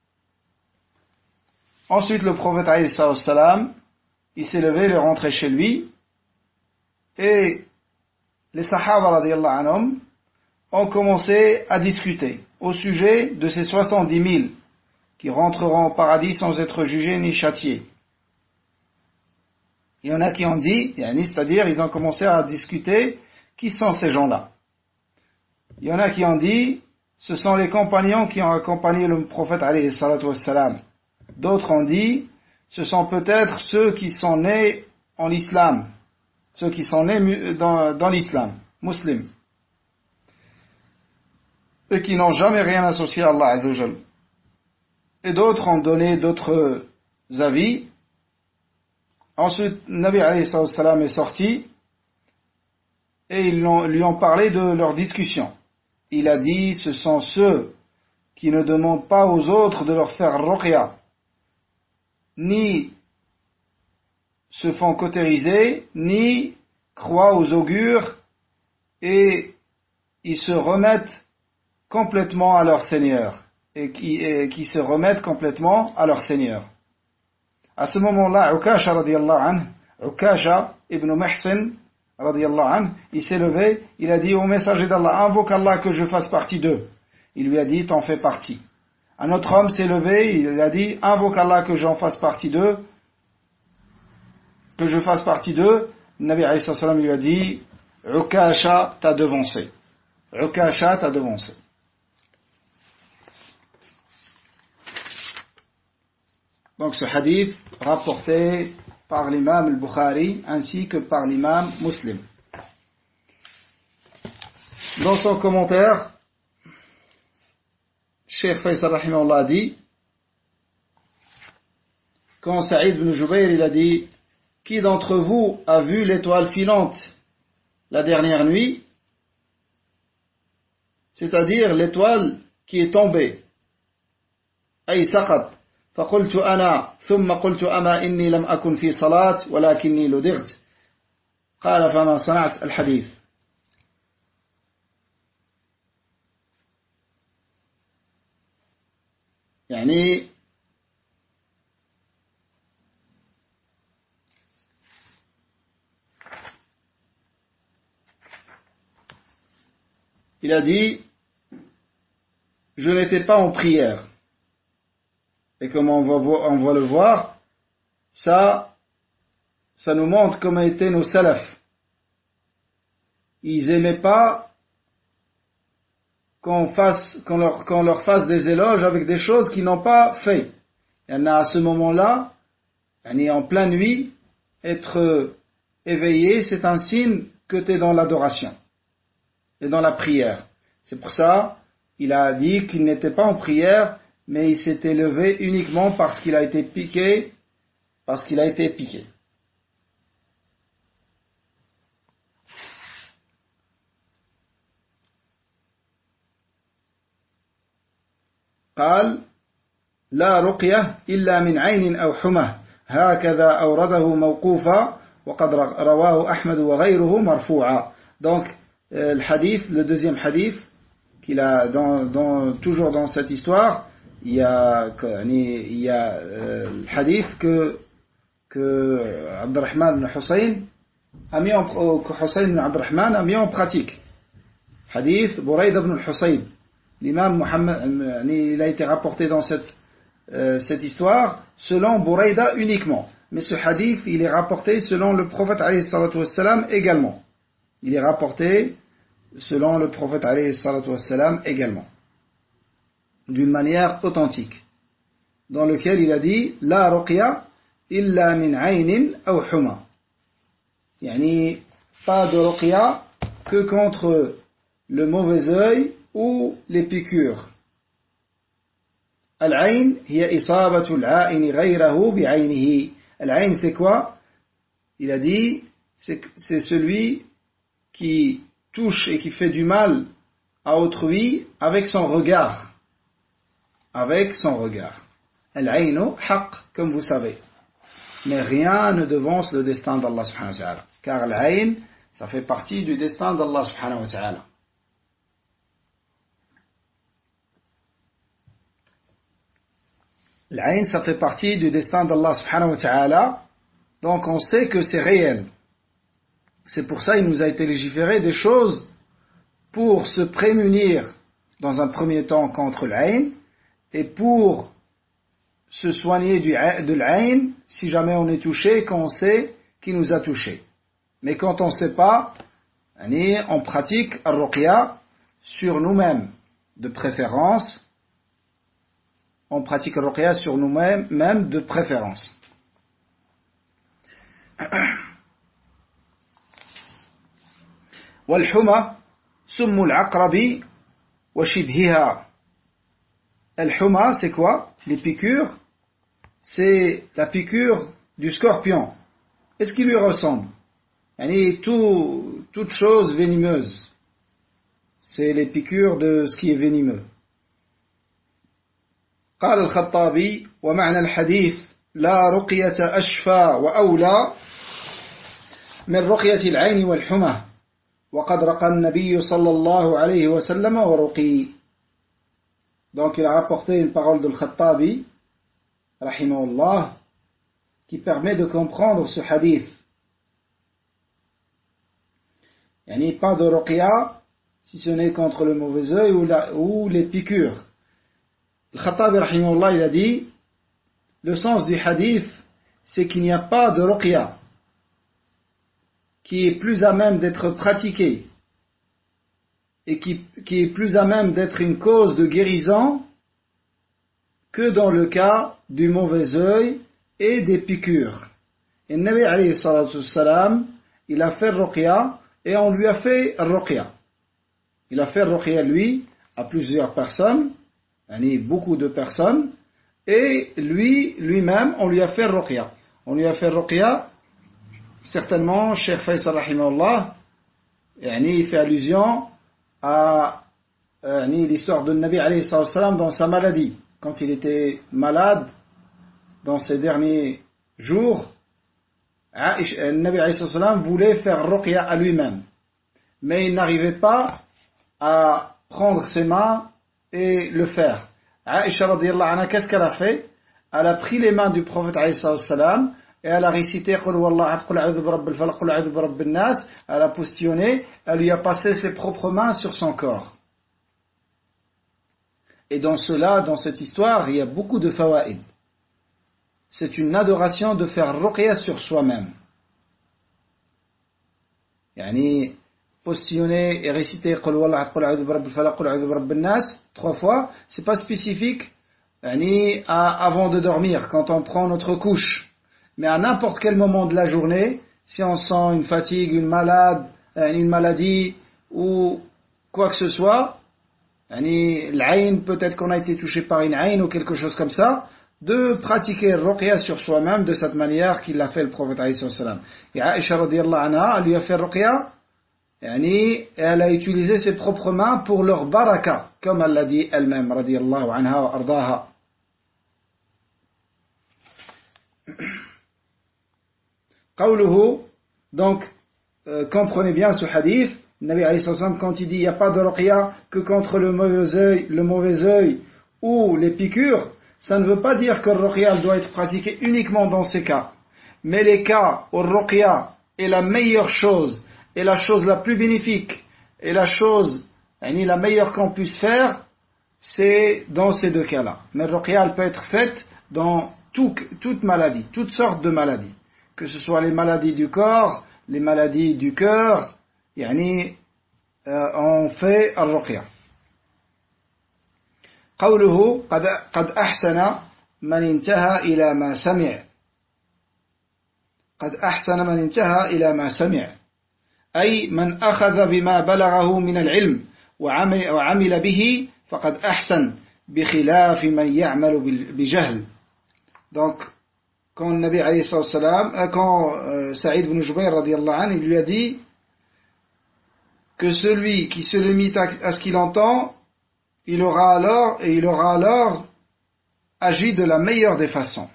Ensuite, le prophète alayhi salam, il s'est levé, il est rentré chez lui, et les sahaba radiyallahu anhum ont commencé à discuter au sujet de ces 70 000 qui rentreront au paradis sans être jugés ni châtiés. Il y en a qui ont dit, c'est-à-dire ils ont commencé à discuter qui sont ces gens-là. Il y en a qui ont dit, ce sont les compagnons qui ont accompagné le prophète alayhi salatu wassalam. D'autres ont dit, ce sont peut-être ceux qui sont nés en islam, ceux qui sont nés dans l'islam, musulmans, et qui n'ont jamais rien associé à Allah Azza wa Jal. Et d'autres ont donné d'autres avis. Ensuite, Nabi alayhi salatu wassalam est sorti, et ils lui ont parlé de leur discussion. Il a dit, ce sont ceux qui ne demandent pas aux autres de leur faire ruqya, ni se font cautériser, ni croient aux augures, et ils se remettent complètement à leur Seigneur, et qui se remettent complètement à leur Seigneur. À ce moment-là, Ukasha radiyallahu anhu, Ukasha ibn Muhsin radiyallahu anhu, il s'est levé, il a dit au messager d'Allah, invoque Allah que je fasse partie d'eux. Il lui a dit, t'en fais partie. Un autre homme s'est levé, il a dit, invoque Allah que j'en fasse partie d'eux, que je fasse partie d'eux. Le Nabi alayhi salam lui a dit, Ukasha t'a devancé. Ukasha t'a devancé. Donc ce hadith rapporté par l'imam al-Bukhari ainsi que par l'imam Muslim. Dans son commentaire, Cheikh Faisal rahimahullah a dit, quand Saïd ibn Jubayr il a dit, qui d'entre vous a vu l'étoile filante la dernière nuit, c'est-à-dire l'étoile qui est tombée, ay saqat. فقلت أنا ثم قلت أما إني لم أكن في صلاة ولكني لدغت قال فما صنعت الحديث. يعني il a dit, je n'étais pas en prière. Et comme on va le voir, ça nous montre comment étaient nos salafs. Ils n'aimaient pas qu'on leur fasse des éloges avec des choses qu'ils n'ont pas fait. Il y en a à ce moment-là, en pleine nuit, être éveillé, c'est un signe que tu es dans l'adoration et dans la prière. C'est pour ça, il a dit qu'il n'était pas en prière, mais il s'était levé uniquement parce qu'il a été piqué, قال لا رقية إلا من عين أو حمى هكذا أورده موقوفا وقد رواه أحمد وغيره مرفوعا. Donc le hadith, le deuxième hadith qu'il a toujours dans cette histoire, il y a le hadith que Abdurrahman ibn Hussein a mis en pratique. Hadith Buraïda ibn al-Hussein. L'imam Muhammad, il a été rapporté dans cette histoire selon Buraïda uniquement. Mais ce hadith, il est rapporté selon le prophète alayhi salatu wassalam également. Il est rapporté selon le prophète alayhi salatu wassalam également. D'une manière authentique. Dans lequel il a dit, La ruqya illa min aynin aw huma. Yani, pas de ruqya que contre le mauvais œil ou les piqûres. Al-ayn hiya isabatu al-ayn ghayrahu bi'aynihi. Al-ayn c'est quoi? Il a dit c'est celui qui touche et qui fait du mal à autrui avec son regard. Avec son regard. Al-aynu haqq, comme vous savez. Mais rien ne devance le destin d'Allah subhanahu wa ta'ala. Car l'ayn, ça fait partie du destin d'Allah subhanahu wa ta'ala. L'ayn, ça fait partie du destin d'Allah subhanahu wa ta'ala. Donc on sait que c'est réel. C'est pour ça qu'il nous a été légiféré des choses pour se prémunir dans un premier temps contre l'ayn et pour se soigner de l'ayn si jamais on est touché, quand on sait qui nous a touchés. Mais quand on ne sait pas, on pratique al-ruqya sur nous-mêmes, de préférence. On pratique al-ruqya sur nous-mêmes, même de préférence. والحمى سم العقرب وشبهها. Al-huma, c'est quoi? Les piqûres, c'est la piqûre du scorpion. Et ce qui lui ressemble. Toute chose venimeuse. C'est les piqûres de ce qui est venimeux. قال الخطابي ومعنى الحديث لا رقية أشفى وأولى من رقية العين والحمى وقد رقى النبي صلى الله عليه وسلم ورقي. Donc il a rapporté une parole de Al-Khattabi rahimahullah qui permet de comprendre ce hadith. Pas de ruqya si ce n'est contre le mauvais œil ou les piqûres. Al-Khattabi rahimahullah il a dit le sens du hadith c'est qu'il n'y a pas de ruqya qui est plus à même d'être pratiqué et qui est plus à même d'être une cause de guérison que dans le cas du mauvais œil et des piqûres. Et le Nabi alayhi salatu wassalam, il a fait ruqya et on lui a fait ruqya. Il a fait ruqya lui à plusieurs personnes, beaucoup de personnes, et lui-même on lui a fait ruqya. On lui a fait ruqya, certainement, Cheikh Faisal rahimahullah, il fait allusion à l'histoire de Nabi alayhi sallam dans sa maladie. Quand il était malade, dans ses derniers jours, Nabi alayhi sallam voulait faire ruqya à lui-même. Mais il n'arrivait pas à prendre ses mains et le faire. Aïcha radiyallahu anha, qu'est-ce qu'elle a fait? Elle a pris les mains du prophète alayhi sallam et elle a récité Qul huwallahu ahad, Qul a'udhu birabbil falaq, Qul a'udhu birabbin nas. Elle a positionné, elle lui a passé ses propres mains sur son corps. Et dans cette histoire, il y a beaucoup de fawaïd. C'est une adoration de faire ruqya sur soi-même. Positionner et réciter Qul huwallahu ahad, Qul a'udhu birabbil falaq, Qul a'udhu birabbin nas 3 fois, c'est pas spécifique avant de dormir, quand on prend notre couche. Mais à n'importe quel moment de la journée, si on sent une fatigue, une maladie ou quoi que ce soit, l'ayn, peut-être qu'on a été touché par une ayn ou quelque chose comme ça, de pratiquer ruqya sur soi-même de cette manière qu'il l'a fait le prophète alayhi salam. Et Aïcha radiyallahu anha, elle lui a fait ruqya, et elle a utilisé ses propres mains pour leur baraka, comme elle l'a dit elle-même radiyallahu anha wa ardaha. Donc, comprenez bien ce hadith. Nabi alayhi sallam, quand il dit il n'y a pas de ruqya que contre le mauvais œil ou les piqûres, ça ne veut pas dire que le ruqya doit être pratiqué uniquement dans ces cas. Mais les cas où le ruqya est la meilleure chose, et la chose la plus bénéfique, et la chose la meilleure qu'on puisse faire, c'est dans ces deux cas-là. Mais le ruqya peut être faite dans toute maladie, toutes sortes de maladies. Que ce soit les maladies du corps, les maladies du cœur, on fait الرقية. قوله قد أحسن من انتهى إلى ما سمع. قد أحسن من انتهى إلى ما سمع. أي من أخذ بما بلغه من العلم وعمل به فقد أحسن بخلاف من يعمل بجهل. Donc quand Nabi alayhi salam, quand Saïd ibn Jubayr radiyallahu anhu, il lui a dit que celui qui se limite à ce qu'il entend, il aura alors agi de la meilleure des façons.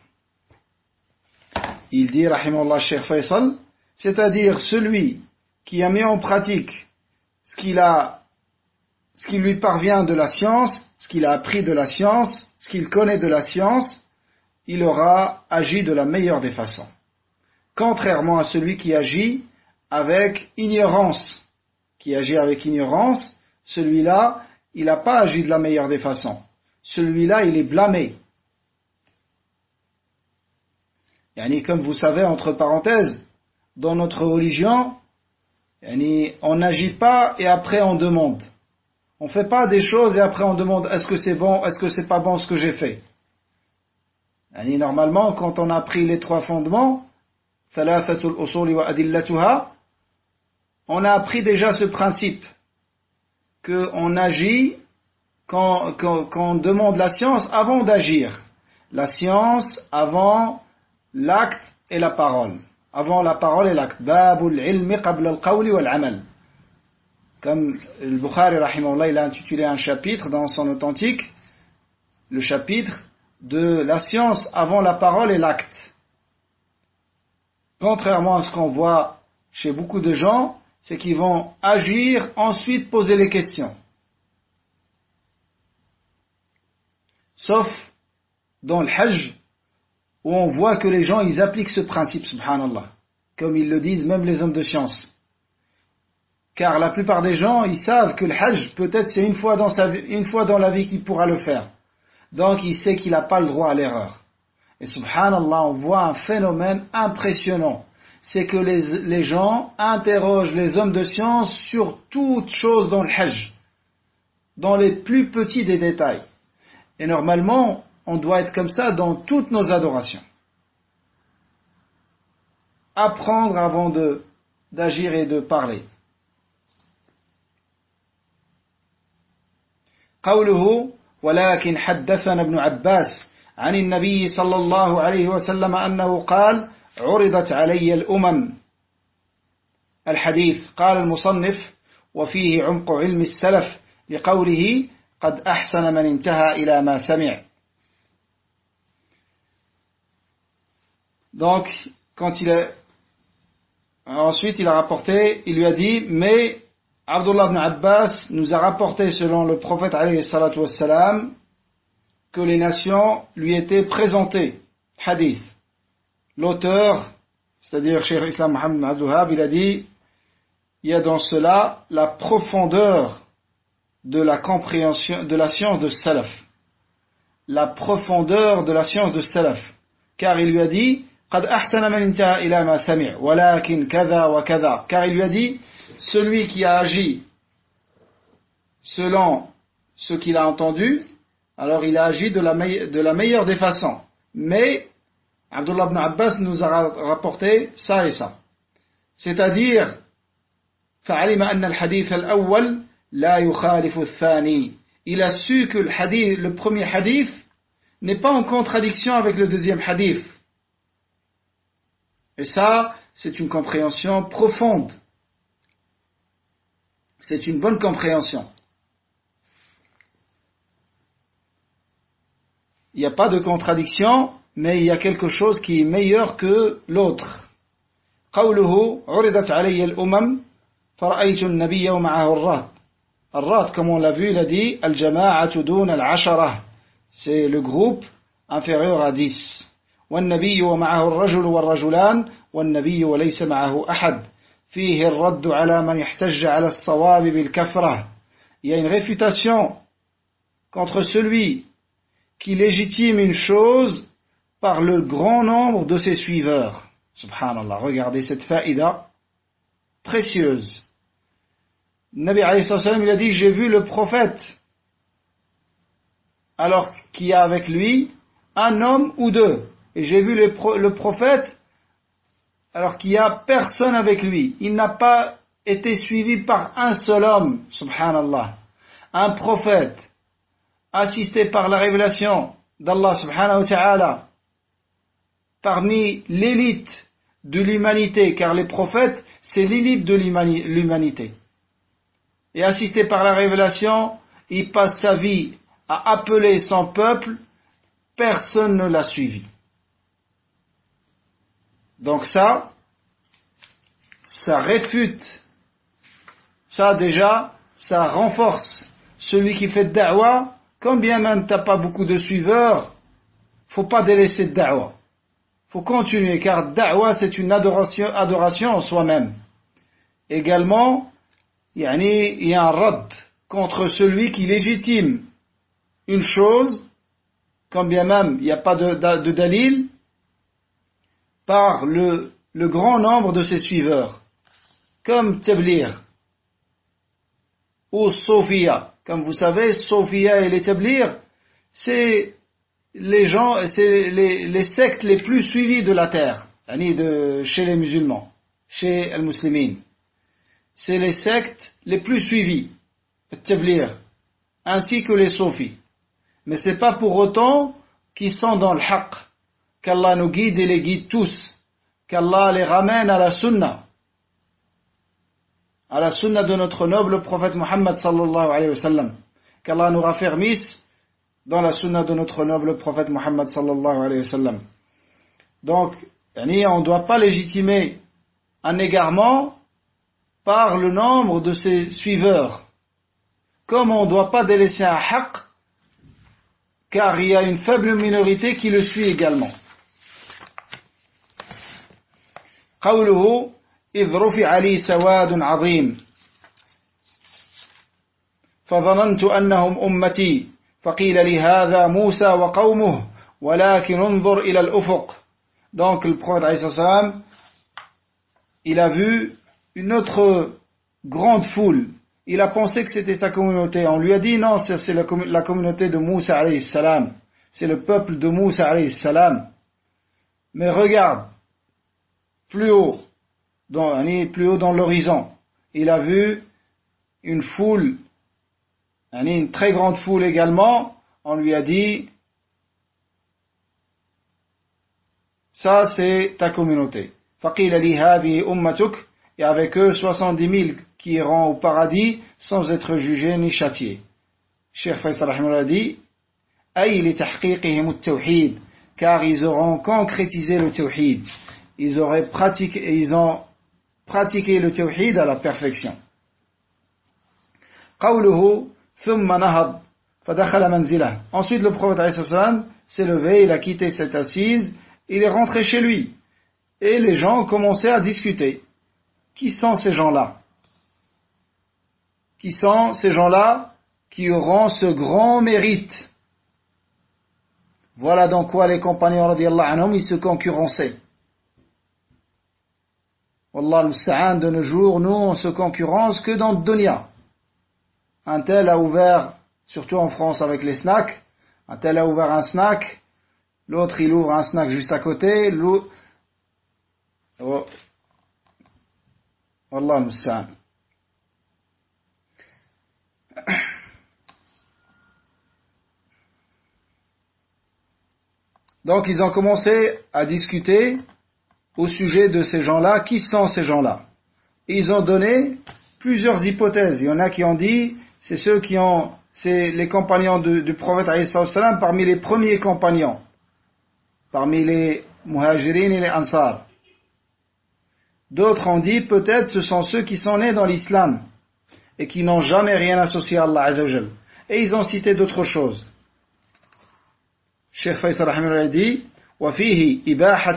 Il dit rahimahullah Cheikh Faisal, c'est-à-dire celui qui a mis en pratique ce qui lui parvient de la science, ce qu'il a appris de la science, ce qu'il connaît de la science, il aura agi de la meilleure des façons. Contrairement à celui qui agit avec ignorance. Celui-là, il n'a pas agi de la meilleure des façons. Celui-là, il est blâmé. Comme vous savez, entre parenthèses, dans notre religion, on n'agit pas et après on demande. On ne fait pas des choses et après on demande est-ce que c'est bon, est-ce que c'est pas bon ce que j'ai fait. Normalement, quand on a appris les 3 fondements, thalathatul usuli wa adillatuha, on a appris déjà ce principe qu'on agit qu'on demande la science avant d'agir. La science avant l'acte et la parole. Avant la parole et l'acte. Babul ilmi qabla al-qawli wal-amal. Comme le Bukhari, rahimahullah, il a intitulé un chapitre dans son authentique, le chapitre de la science avant la parole et l'acte. Contrairement à ce qu'on voit chez beaucoup de gens, c'est qu'ils vont agir, ensuite poser les questions. Sauf dans le Hajj, où on voit que les gens, ils appliquent ce principe, subhanallah. Comme ils le disent même les hommes de science. Car la plupart des gens, ils savent que le Hajj, peut-être c'est une fois dans la vie qu'il pourra le faire. Donc il sait qu'il n'a pas le droit à l'erreur. Et subhanallah, on voit un phénomène impressionnant. C'est que les gens interrogent les hommes de science sur toute chose dans le Hajj. Dans les plus petits des détails. Et normalement, on doit être comme ça dans toutes nos adorations. Apprendre avant d'agir et de parler. قوله ولكن حدثنا ابن عباس عن النبي صلى الله عليه وسلم أنه قال عرضت علي الأمم الحديث قال المصنف وفيه عمق علم السلف لقوله قد أحسن من انتهى إلى ما سمع. Donc, ensuite il a rapporté, il lui a dit, mais Abdullah ibn Abbas nous a rapporté selon le prophète alayhi salatu wassalam que les nations lui étaient présentées. Hadith. L'auteur, c'est-à-dire Cheikh Islam Muhammad ibn Abdul Wahhab, il a dit, il y a dans cela la profondeur de la compréhension de la science de Salaf. La profondeur de la science de Salaf. Car il lui a dit, قد أحسن من انتهى إلى ما سمع ولكن كذا وكذا. Car il lui a dit, celui qui a agi selon ce qu'il a entendu, alors il a agi de la meilleure des façons. Mais Abdullah ibn Abbas nous a rapporté ça et ça. C'est-à-dire, فعلم أن الحديث الأول لا يخالف الثاني. Il a su que le premier hadith n'est pas en contradiction avec le deuxième hadith. Et ça, c'est une compréhension profonde. C'est une bonne compréhension. Il n'y a pas de contradiction, mais il y a quelque chose qui est meilleur que l'autre. قوله عرضت علي الأمم فرأيت النبي ومعه الرهط. الرهط, comme on l'a vu, il a dit الجماعة دون العشرة. C'est le groupe inférieur à 10. والنبي ومعه الرجل والرجلان والنبي وليس معه أحد. فيه الرد على من يحتج على الصواب بالكثرة. Il y a une réfutation contre celui qui légitime une chose par le grand nombre de ses suiveurs. Subhanallah, regardez cette faïda précieuse. Nabi alayhi salam, il a dit, j'ai vu le prophète, alors qu'il y a avec lui un homme ou deux. Et j'ai vu le prophète, alors qu'il n'y a personne avec lui. Il n'a pas été suivi par un seul homme, subhanallah. Un prophète, assisté par la révélation d'Allah subhanahu wa ta'ala, parmi l'élite de l'humanité, car les prophètes, c'est l'élite de l'humanité. Et assisté par la révélation, il passe sa vie à appeler son peuple, personne ne l'a suivi. Donc ça réfute, ça déjà, ça renforce celui qui fait da'wah, quand bien même t'as pas beaucoup de suiveurs, faut pas délaisser de da'wah. Faut continuer, car da'wah c'est une adoration en soi-même. Également, il y a un rad contre celui qui légitime une chose, quand bien même il n'y a pas de dalil, par le le grand nombre de ses suiveurs, comme Tablir ou Sophia. Comme vous savez, Sophia et les Tablir, c'est les gens, c'est les sectes les plus suivies de la terre, chez les musulmans, chez les musulmans. C'est les sectes les plus suivies, Tablir, ainsi que les Sofis. Mais c'est pas pour autant qu'ils sont dans le haqq, qu'Allah nous guide et les guide tous, qu'Allah les ramène à la sunna de notre noble prophète Muhammad sallallahu alayhi wa sallam, qu'Allah nous raffermisse dans la sunna de notre noble prophète Muhammad sallallahu alayhi wa sallam. Donc, on ne doit pas légitimer un égarement par le nombre de ses suiveurs, comme on ne doit pas délaisser un haqq, car il y a une faible minorité qui le suit également. قوله إذ رفع لي سواد عظيم فظننت أنهم أمتي فقيل لي هذا موسى وقومه ولكن انظر إلى الأفق. Donc le prophète alayhi salam, il a vu une autre grande foule. Il a pensé que c'était sa communauté. On lui a dit non, c'est la communauté de Moussa alayhi salam. C'est le peuple de Moussa alayhi salam. Mais regarde, plus haut dans l'horizon, il a vu une foule, une très grande foule également. On lui a dit, ça c'est ta communauté. فَقِيلَ لِي هَذِهِ أُمَّتُكَ. Et avec eux 70 000 qui iront au paradis sans être jugés ni châtiés. Cheikh Faisal rahimahullah a dit, أي لتحقيقهم التوحيد, car ils auront concrétisé le tawhid. Ils ont pratiqué le tawhid à la perfection. قوله ثم نهض فدخل منزله. Ensuite le prophète alayhi salam s'est levé, il a quitté cette assise, il est rentré chez lui. Et les gens ont commencé à discuter. Qui sont ces gens-là? Qui sont ces gens-là qui auront ce grand mérite? Voilà dans quoi les compagnons radiyallahu anhum, ils se concurrençaient. Wallah al-musta'an, de nos jours, nous, on se concurrence que dans le dunya. Un tel a ouvert, surtout en France avec les snacks, un tel a ouvert un snack, l'autre il ouvre un snack juste à côté, Wallah al-musta'an. Donc ils ont commencé à discuter au sujet de ces gens-là. Qui sont ces gens-là? Et ils ont donné plusieurs hypothèses. Il y en a qui ont dit, c'est les compagnons du prophète alayhi salam parmi les premiers compagnons, parmi les muhajirin et les ansar. D'autres ont dit, peut-être ce sont ceux qui sont nés dans l'islam et qui n'ont jamais rien associé à Allah azza wa jal. Et ils ont cité d'autres choses. Cheikh Faisal rahimahullah a dit, وفيه إباحة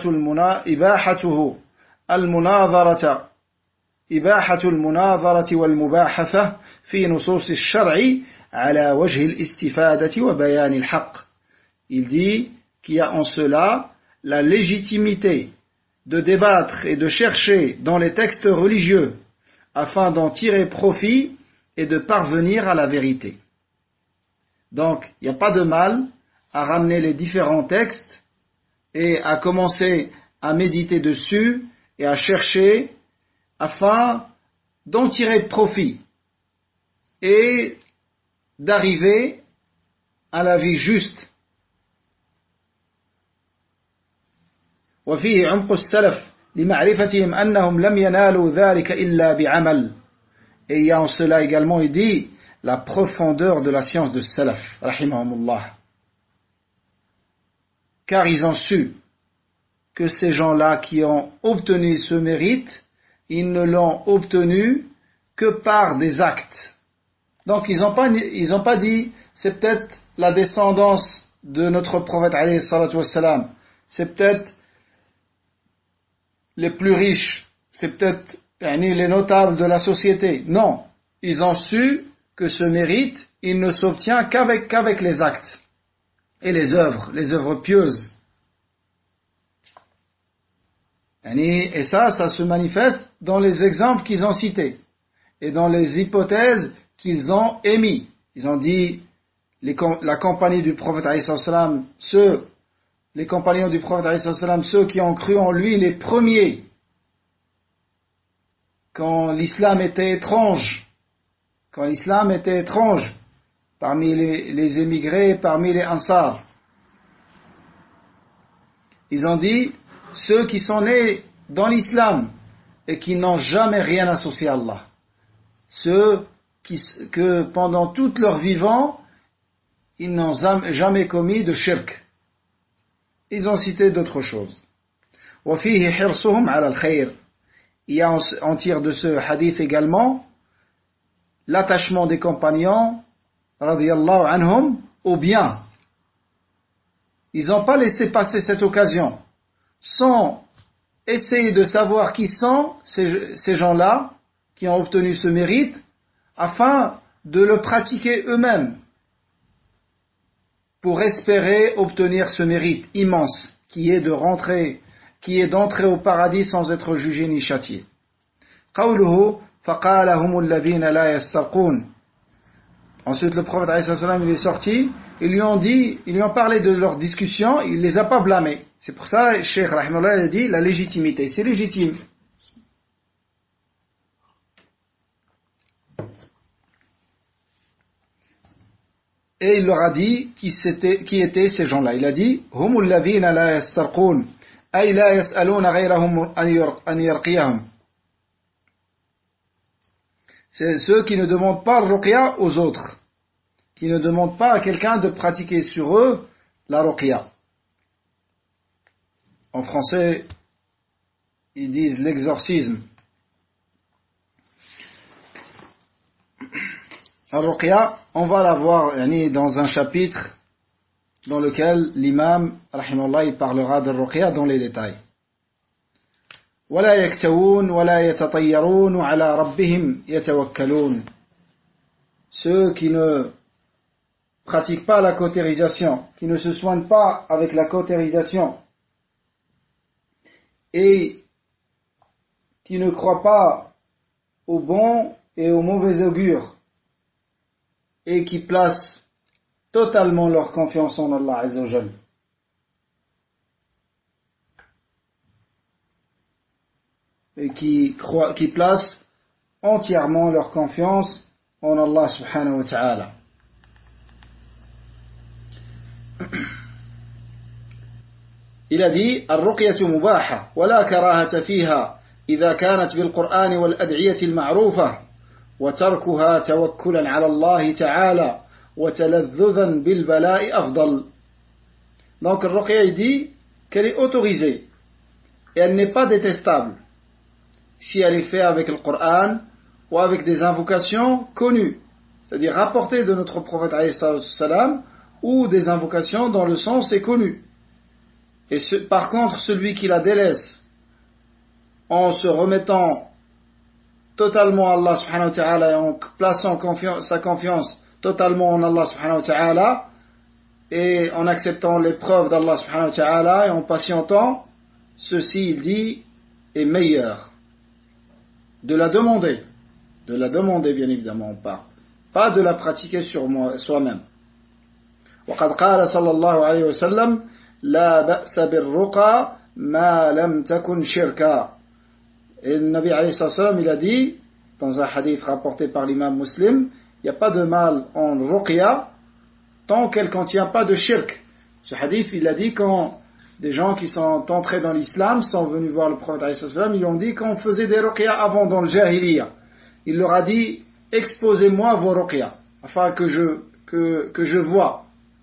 المناظرة والمباحثة في نصوص الشرع على وجه الاستفادة وبيان الحق. Il dit qu'il y a en cela la légitimité de débattre et de chercher dans les textes religieux afin d'en tirer profit et de parvenir à la vérité. Donc, il n'y a pas de mal à ramener les différents textes et à commencer à méditer dessus et à chercher afin d'en tirer profit et d'arriver à la vie juste. وفيه عمق السلف لمعرفتهم أنهم لم ينالوا ذلك إلا بعمل. Et il y a en cela également, il dit, la profondeur de la science de salaf, rahimahumullah. Car ils ont su que ces gens-là qui ont obtenu ce mérite, ils ne l'ont obtenu que par des actes. Donc ils n'ont pas dit, c'est peut-être la descendance de notre prophète alayhi salatu wassalam, c'est peut-être les plus riches, c'est peut-être les notables de la société. Non, ils ont su que ce mérite, il ne s'obtient qu'avec les actes et les œuvres pieuses. Et ça se manifeste dans les exemples qu'ils ont cités et dans les hypothèses qu'ils ont émis. Ils ont dit la compagnie du prophète alayhi salam, les compagnons du prophète alayhi salam, ceux qui ont cru en lui les premiers, quand l'islam était étrange parmi les émigrés, parmi les ansars. Ils ont dit ceux qui sont nés dans l'islam et qui n'ont jamais rien associé à Allah, ceux que pendant toute leur vivant ils n'ont jamais commis de shirk. Ils ont cité d'autres choses. وَفِيهِ حِرْصُهُمْ عَلَى الْخَيْرِ. Il y a, on tire de ce hadith également l'attachement des compagnons radiyallahu anhum au bien. Ils n'ont pas laissé passer cette occasion sans essayer de savoir qui sont ces gens-là qui ont obtenu ce mérite afin de le pratiquer eux-mêmes pour espérer obtenir ce mérite immense qui est d'entrer au paradis sans être jugé ni châtié. قوله فقال هم الذين لا يسترقون. Ensuite le prophète alayhi salam il est sorti, ils lui ont parlé de leur discussion, il les a pas blâmés. C'est pour ça Cheikh rahimahullah a dit la légitimité, c'est légitime. Et il leur a dit qui étaient ces gens-là. Il a dit هم الذين لا يسترقون أي لا يسألون غيرهم أن يرقيهم. C'est ceux qui ne demandent pas le ruqya aux autres, qui ne demandent pas à quelqu'un de pratiquer sur eux la ruqya. En français, ils disent l'exorcisme. La ruqya, on va la voir dans un chapitre dans lequel l'imam, rahimahullah, il parlera de ruqya dans les détails. ولا يكتوون ولا يتطيرون وعلى ربهم يتوكلون. Ceux qui ne pratiquent pas la cautérisation, qui ne se soignent pas avec la cautérisation et qui ne croient pas au bon et au mauvais augure et qui placent totalement leur confiance en Allah Azza wa Jal. Et qui placent entièrement leur confiance en Allah subhanahu wa ta'ala. Il a dit الرقية مباحة ولا كراهة فيها إذا كانت بالقرآن والأدعية المعروفة وتركها توكلا على الله تعالى وتلذذا بالبلاء أفضل. Donc le ruqya il dit qu'elle est autorisée et elle n'est pas détestable si elle est faite avec le Coran ou avec des invocations connues, c'est-à-dire rapportées de notre prophète alayhi salam, ou des invocations dont le sens est connu. Et par contre, celui qui la délaisse en se remettant totalement à Allah subhanahu wa ta'ala et en plaçant sa confiance totalement en Allah subhanahu wa ta'ala et en acceptant l'épreuve d'Allah subhanahu wa ta'ala et en patientant, ceci il dit est meilleur. De la demander bien évidemment on parle, pas de la pratiquer sur soi-même. وقد قال صلى الله عليه وسلم لا بأس بالرقى ما لم تكن شركا. Et le Nabi alayhi salam il a dit dans un hadith rapporté par l'imam Muslim, il n'y a pas de mal en ruqya tant qu'elle ne contient pas de shirk. Ce hadith il a dit quand des gens qui sont entrés dans l'islam sont venus voir le prophète alayhi salam, ils ont dit qu'on faisait des ruqya avant dans le jahiliya. Il leur a dit exposez-moi vos ruqya afin que je vois.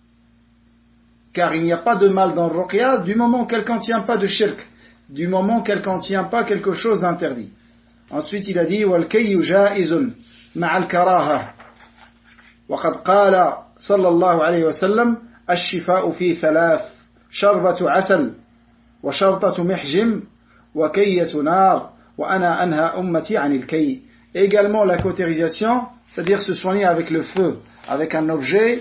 Car il n'y a pas de mal dans le ruqya du moment qu'elle ne contient pas de shirk, du moment qu'elle ne contient pas quelque chose d'interdit. Ensuite il a dit وَالْكَيُّ جَائِزٌ مَعَ الْكَرَاهَةِ وَقَدْ قَالَ صلى الله عليه وسلم الشفاء في ثلاث شربة عسل وشرطة محجم وكية نار وأنا أنهى أمتي عن الكي. Également la cautérisation, c'est-à-dire se soigner avec le feu, avec un objet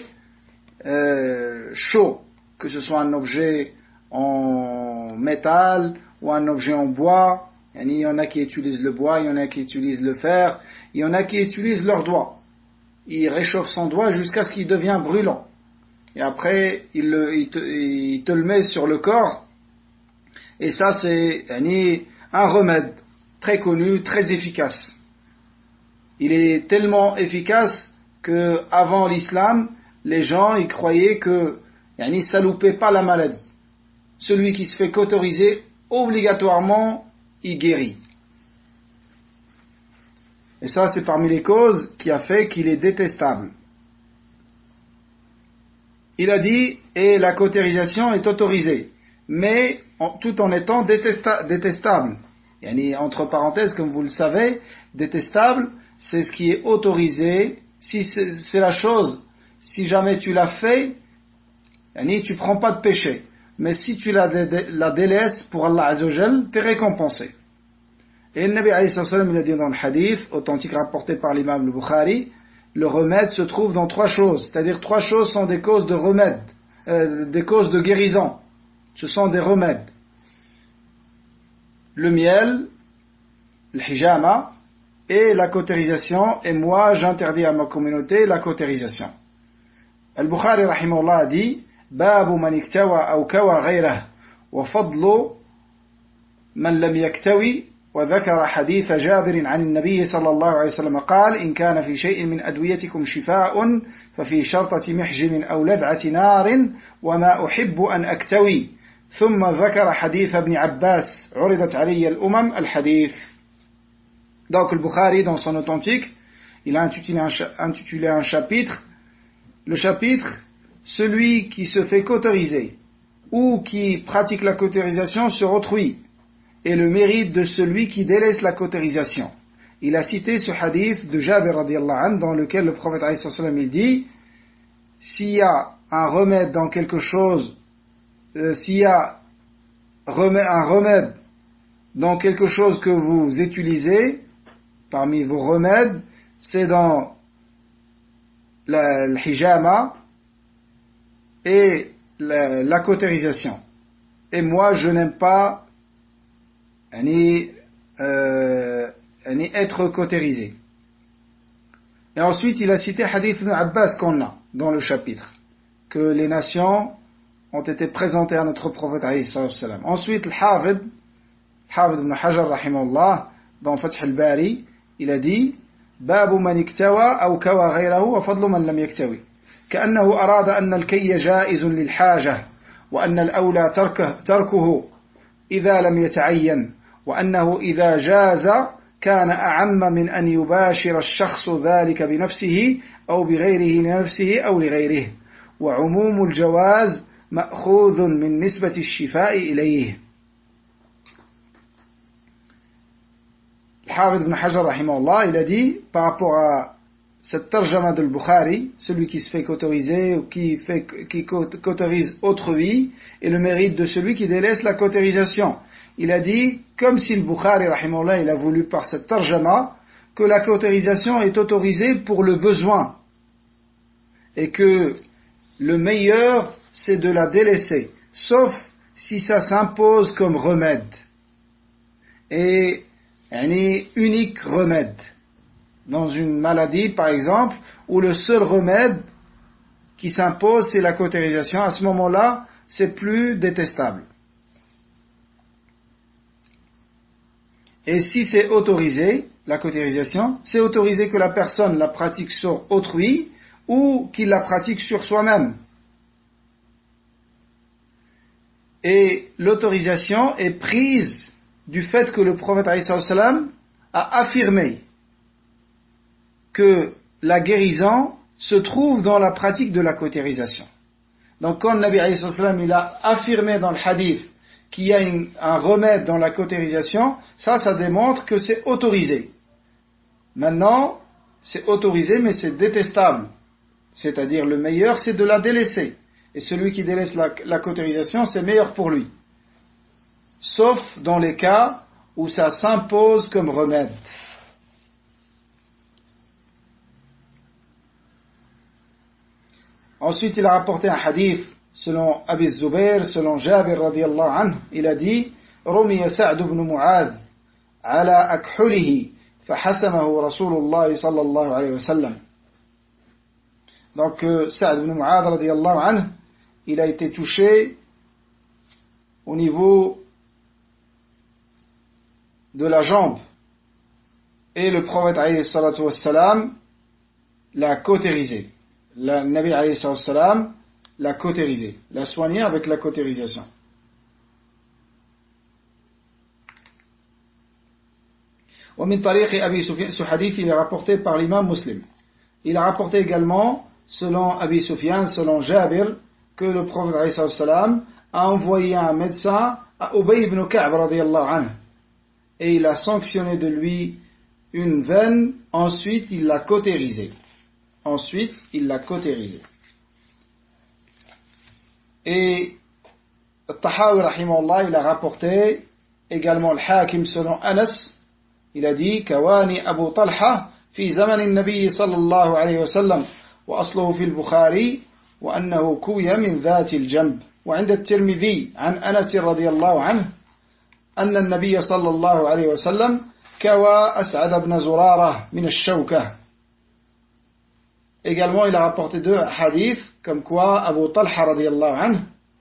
chaud, que ce soit un objet en métal ou un objet en bois. Il y en a qui utilisent le bois, il y en a qui utilisent le fer, il y en a qui utilisent leurs doigts. Il réchauffe son doigt jusqu'à ce qu'il devienne brûlant. Et après, il te le met sur le corps. Et ça, c'est un remède très connu, très efficace. Il est tellement efficace que avant l'islam, les gens ils croyaient que ça loupait pas la maladie. Celui qui se fait cauteriser, obligatoirement, il guérit. Et ça, c'est parmi les causes qui a fait qu'il est détestable. Il a dit, et la cautérisation est autorisée, mais tout en étant détestable. Entre parenthèses, comme vous le savez, détestable, c'est ce qui est autorisé. Si c'est la chose, si jamais tu l'as fait, tu prends pas de péché. Mais si tu la délaisses pour Allah Azzawajal, tu es récompensé. Et le Nabi alayhi sallam, il a dit dans le hadith, authentique rapporté par l'imam al-Bukhari, le remède se trouve dans 3 choses. C'est-à-dire 3 choses sont des causes de remède, des causes de guérison. Ce sont des remèdes. Le miel, le hijama et la cautérisation. Et moi, j'interdis à ma communauté la cautérisation. Al-Bukhari rahimahullah a dit باب من اكتوى أو كوى غيره وفضل من لم يكتوي وذكر حديث جابر عن النبي صلى الله عليه وسلم قال إن كان في شيء من أدويتكم شفاء ففي شرطة محجم أو لدعة نار وما أحب أن أكتوي ثم ذكر حديث ابن عباس عرضت علي الأمم الحديث. Donc le Bukhari dans son authentique il a intitulé un chapitre, le chapitre celui qui se fait cauteriser ou qui pratique la cautérisation sur autrui et le mérite de celui qui délaisse la cautérisation. Il a cité ce hadith de Jabir radiyallahu anhu dans lequel le prophète alayhi sallam il dit s'il y a un remède dans quelque chose, s'il y a un remède dans quelque chose que vous utilisez, parmi vos remèdes, c'est dans le hijama et la cautérisation. Et moi, je n'aime pas être cautérisé. Et ensuite, il a cité hadith ibn Abbas qu'on a dans le chapitre, que les nations ont été présentées à notre prophète alayhi salam. Ensuite, le Hafid ibn Hajar rahimahullah, dans Fath al-Bari, il a dit باب من اكتوى أو كوى غيره وفضل من لم يكتوي كأنه أراد أن الكي جائز للحاجة وأن الأولى تركه إذا لم يتعين وأنه إذا جاز كان أعم من أن يباشر الشخص ذلك بنفسه أو بغيره لنفسه أو لغيره وعموم الجواز مأخوذ من نسبة الشفاء إليه. Hafid ibn Hajar rahimahullah, il a dit par rapport à cette tarjama de Bukhari, celui qui se fait cauteriser ou qui cauterise autrui, et le mérite de celui qui délaisse la cautérisation. Il a dit, comme si le Bukhari rahimahullah, il a voulu par cette tarjama, que la cautérisation est autorisée pour le besoin, et que le meilleur c'est de la délaisser, sauf si ça s'impose comme remède. Et unique remède dans une maladie par exemple où le seul remède qui s'impose c'est la cautérisation, à ce moment-là c'est plus détestable. Et si c'est autorisé la cautérisation, c'est autorisé que la personne la pratique sur autrui ou qu'il la pratique sur soi-même. Et l'autorisation est prise du fait que le prophète alayhi salam a affirmé que la guérison se trouve dans la pratique de la cautérisation. Donc quand le Nabi alayhi salam il a affirmé dans le hadith qu'il y a un remède dans la cautérisation, ça démontre que c'est autorisé. Maintenant, c'est autorisé mais c'est détestable. C'est-à-dire le meilleur c'est de la délaisser. Et celui qui délaisse la cautérisation c'est meilleur pour lui. Sauf dans les cas où ça s'impose comme remède. Ensuite, il a rapporté un hadith selon Abi Zubair, selon Jabir radiyallahu anhu, il a dit رمي سعد بن معاذ على أكحله فحسمه رسول الله صلى الله عليه وسلم. Donc Sa'd ibn Mu'adh radiyallahu anhu, il a été touché au niveau de la jambe et le prophète alayhi salatu wassalam l'a cautérisé. Le Nabi alayhi salatu wassalam l'a cautérisé, l'a soigné avec la cautérisation. ومن طريق أبي سفيان, ce hadith il est rapporté par l'imam Muslim. Il a rapporté également, selon Abi Sufyan, selon Jabir, que le prophète alayhi salatu wassalam a envoyé un médecin à Ubay ibn Ka'b radiyallahu anhu, et il a sanctionné de lui une veine, ensuite il l'a cautérisé. Et Tahawi rahimahullah, il a rapporté également le Hakim selon Anas, il a dit كواني أبو طلحة في زمن النبي صلى الله عليه وسلم وأصله في البخاري وأنه كوي من ذات الجنب. وعند الترمذي عن أنس رضي الله عنه أن النبي صلى الله عليه وسلم كوى أسعد بن زرارة من الشوكة. Également, il a rapporté deux hadiths comme quoi Abu Talha radiyallahu anhu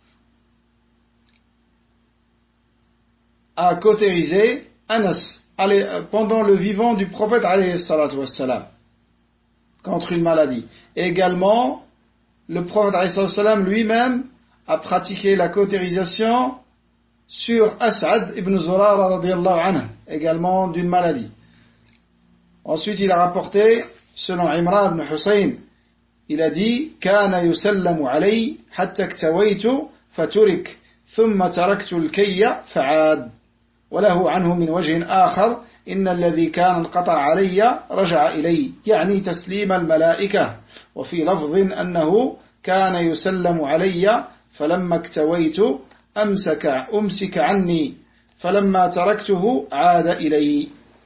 a cautérisé Anas pendant le vivant du prophète alayhi salatu wassalam contre une maladie. Et également, le prophète alayhi salatu wassalam lui-même a pratiqué la cautérisation sur As'ad ibn Zurara radiyallahu anhu, également d'une maladie. Ensuite, il a rapporté, selon Imran ibn Hussein, il a dit كان يسلم علي حتى اكتويت فترك ثم تركت الكي فعاد. وله عنه من وجه آخر إن الذي كان انقطع علي رجع إلي، يعني تسليم الملائكة. وفي لفظ أنه كان يسلم علي فلما اكتويت أمسك عني فلما تركته عاد إلي.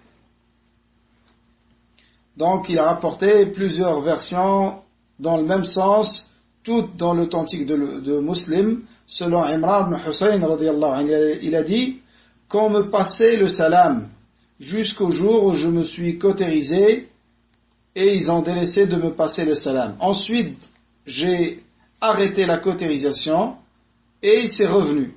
Donc il a rapporté plusieurs versions dans le même sens, toutes dans l'authentique de Muslim, selon Imran ibn Hussein radiyallahu anhu. Il a dit: qu'on me passait le salam jusqu'au jour où je me suis cautérisé et ils ont délaissé de me passer le salam. Ensuite, j'ai arrêté la cautérisation et il s'est revenu.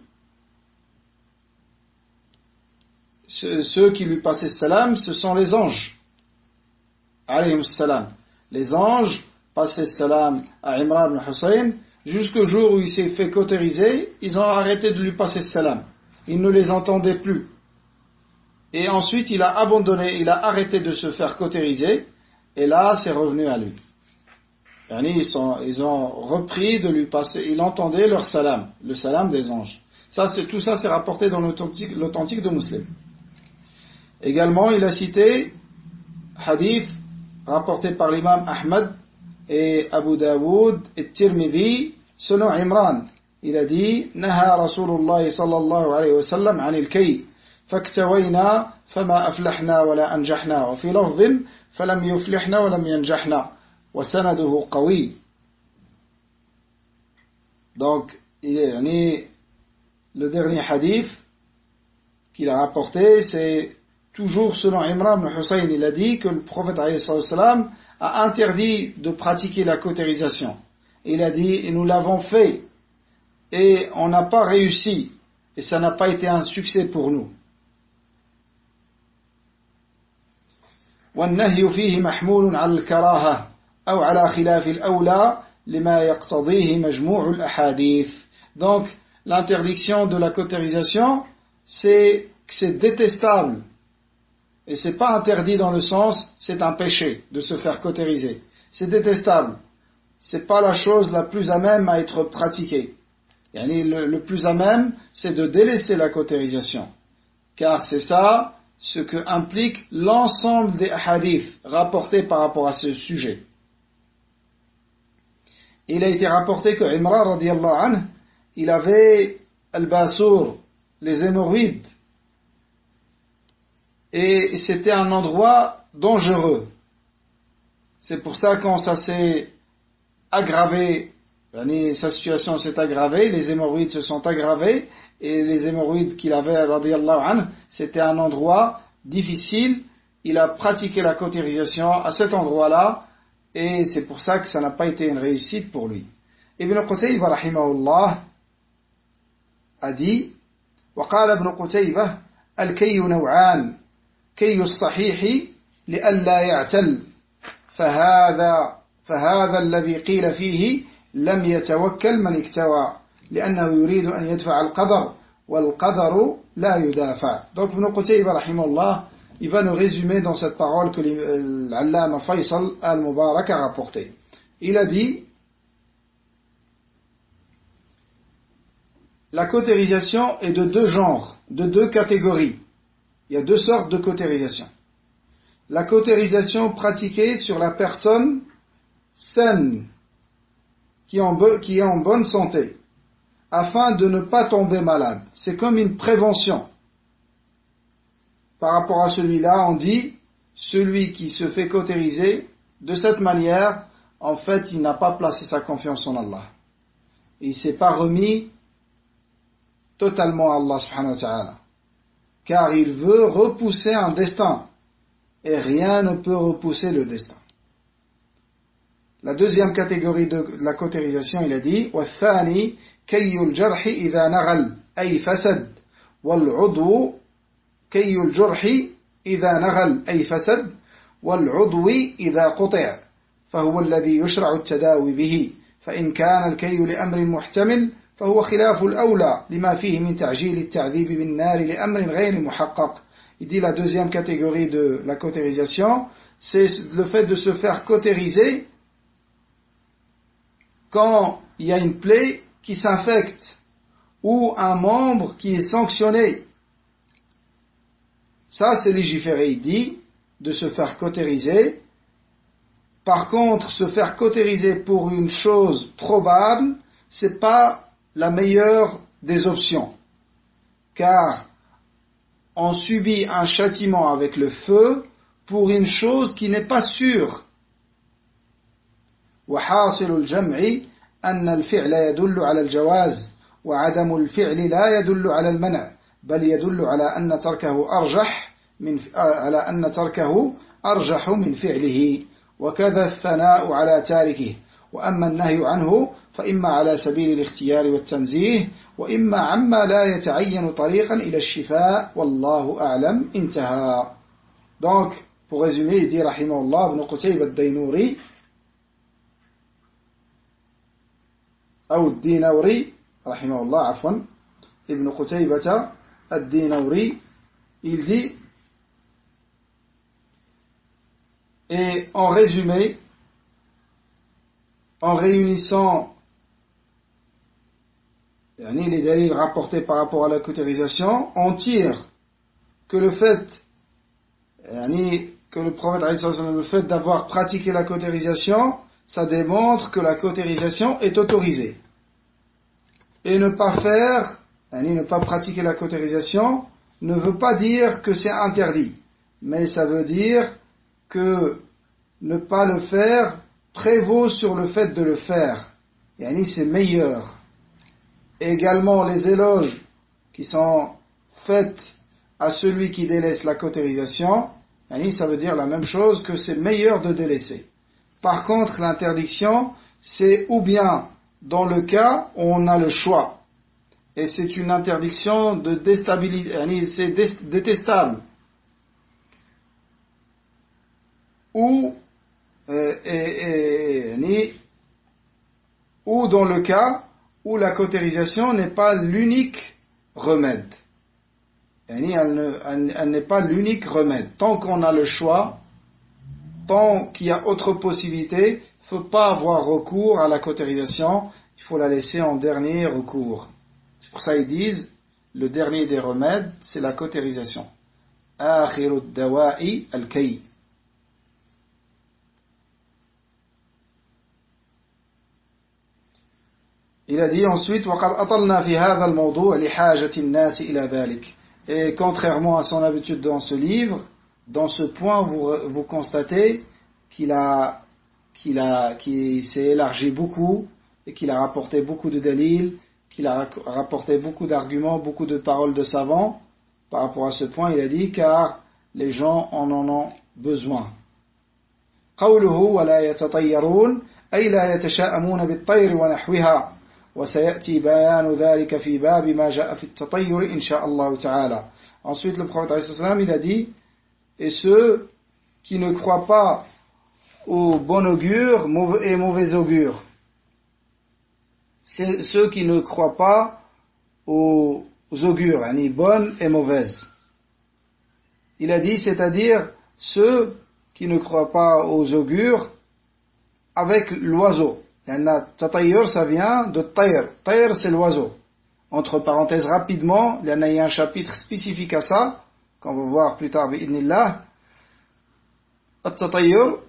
Ceux qui lui passaient le salam, ce sont les anges. Alayhim salam. Les anges passaient le salam à Imran ibn Hussein jusqu'au jour où il s'est fait cautériser, ils ont arrêté de lui passer le salam. Il ne les entendait plus. Et ensuite, il a abandonné, il a arrêté de se faire cautériser, et là, c'est revenu à lui. Ils ont repris de lui passer, il entendait leur salam, le salam des anges. Tout ça, c'est rapporté dans l'authentique de Muslim. Également, il a cité hadith rapporté par l'imam Ahmad et Abu Daoud et Tirmidhi selon Imran. Il a dit نهى رسول الله صلى الله عليه وسلم عن الكي فاكتوينا فما أفلحنا ولا أنجحنا وفي لفظ فلم يفلحنا ولم ينجحنا وسنده قوي. Donc le dernier hadith qu'il a rapporté, c'est toujours selon Imran ibn Hussein. Il a dit que le prophète alayhi salam a interdit de pratiquer la cautérisation. Il a dit, et nous l'avons fait et on n'a pas réussi et ça n'a pas été un succès pour nous. والنهي فيه محمول على الكراهة أو على خلاف الأولى لما يقتضيه مجموع الأحاديث. Donc l'interdiction de la cautérisation, c'est que c'est détestable et c'est pas interdit dans le sens c'est un péché de se faire cautériser. C'est détestable. C'est pas la chose la plus à même à être pratiquée. Le plus à même, c'est de délaisser la cautérisation. Car c'est ça ce que implique l'ensemble des hadiths rapportés par rapport à ce sujet. Il a été rapporté que Imran radiyallahu anhu, il avait al-basour, les hémorroïdes, et c'était un endroit dangereux. C'est pour ça quand ça s'est aggravé, sa situation s'est aggravée, les hémorroïdes se sont aggravés, et les hémorroïdes qu'il avait, radiyallahu anhu, c'était un endroit difficile. Il a pratiqué la cautérisation à cet endroit-là, et c'est pour ça que ça n'a pas été une réussite pour lui. Ibn Qutayba rahimahullah a dit: وقال ابن قتيبة الكي نوعان كي الصحيح لئلا يعتل فهذا الذي قيل فيه لم يتوكل من اكتوى لأنه يريد أن يدفع القدر والقدر لا يدافع. Donc Ibn Qutayba rahimahullah, il va nous résumer dans cette parole que l'allama Faisal al-Mubarak a rapportée. Il a dit: la cautérisation est de deux genres, de deux catégories. Il y a deux sortes de cautérisation. La cautérisation pratiquée sur la personne saine, qui est en bonne santé, afin de ne pas tomber malade. C'est comme une prévention. Par rapport à celui-là, on dit, celui qui se fait cautériser de cette manière, en fait, il n'a pas placé sa confiance en Allah. Il ne s'est pas remis totalement à Allah subhanahu wa ta'ala. Car il veut repousser un destin. Et rien ne peut repousser le destin. La deuxième catégorie de la cautérisation, il a dit: وَالثَّانِي كَيُّ الْجَرْحِ إِذَا نَغَلْ أَيْ فَسَدْ وَالْعُضْوُ كَيُّ الْجُرْحِ إِذَا نَغَلْ أَيْ فَسَدْ وَالْعُضْوِ إِذَا قُطِعَ فهو الذي يشرع التداوي به فإن كان الكي لأمر محتمل فهو خلاف الأولى لما فيه من تعجيل التعذيب بالنار لأمر غير محقق. Il dit la deuxième catégorie de la cautérisation, c'est le fait de se faire cautériser quand il y a une plaie qui s'infecte ou un membre qui est sanctionné. Ça, c'est légiféré. Il dit de se faire cautériser. Par contre, se faire cautériser pour une chose probable, c'est pas la meilleure des options. Car on subit un châtiment avec le feu pour une chose qui n'est pas sûre. وحاصل الجمع أن الفعل يدل على الجواز وعدم الفعل لا يدل على المنع بل يدل على أن تركه أرجح من فعله وكذا الثناء على تاركه وأما النهي عنه فإما على سبيل الاختيار والتنزيه وإما عما لا يتعين طريقا إلى الشفاء والله أعلم. انتهى. Donc, pour résumer, il dit rahimahullah ibn Qutayba ad-Daynuri أو الدينوري rahimahullah عفوا ibn Qutayba ad-Daynuri, il dit, et en résumé, en réunissant les dalils rapportés par rapport à la cautérisation, on tire que le fait que le prophète, le fait d'avoir pratiqué la cautérisation, ça démontre que la cautérisation est autorisée. Et ne pas pratiquer la cautérisation ne veut pas dire que c'est interdit, mais ça veut dire que ne pas le faire prévaut sur le fait de le faire. C'est meilleur. Et également les éloges qui sont faits à celui qui délaisse la cautérisation, ça veut dire la même chose, que c'est meilleur de délaisser. Par contre, l'interdiction, c'est ou bien dans le cas où on a le choix, et c'est une interdiction de déstabiliser, c'est détestable, ou dans le cas où la cautérisation n'est pas l'unique remède. Elle n'est pas l'unique remède. Tant qu'on a le choix, tant qu'il y a autre possibilité, il ne faut pas avoir recours à la cautérisation, il faut la laisser en dernier recours. C'est pour ça qu'ils disent, le dernier des remèdes, c'est la cautérisation. آخر الدواء الكي. Il a dit ensuite وقد أطلنا في هذا الموضوع لحاجة الناس إلى ذلك. Et contrairement à son habitude dans ce livre, dans ce point vous constatez qu'il s'est élargi beaucoup et qu'il a rapporté beaucoup de dalils qu'il a rapporté beaucoup d'arguments, beaucoup de paroles de savants par rapport à ce point. Il a dit car les gens en ont besoin. قوله ولا يتطيرون أي لا يتشاءمون بالطير ونحوها وسيأتي بيان ذلك في باب ما جاء في التطير إن شاء الله تعالى. Ensuite le prophète il a dit et ceux qui ne croient pas au bon augure et mauvais augure, c'est ceux qui ne croient pas aux augures, ni bonnes et mauvaises. Il a dit, c'est-à-dire ceux qui ne croient pas aux augures avec l'oiseau. Tatayyur, ça vient de tayr. Tayr, c'est l'oiseau. Entre parenthèses, rapidement, il y a un chapitre spécifique à ça, qu'on va voir plus tard, bi'idnillah. At-tatayyur,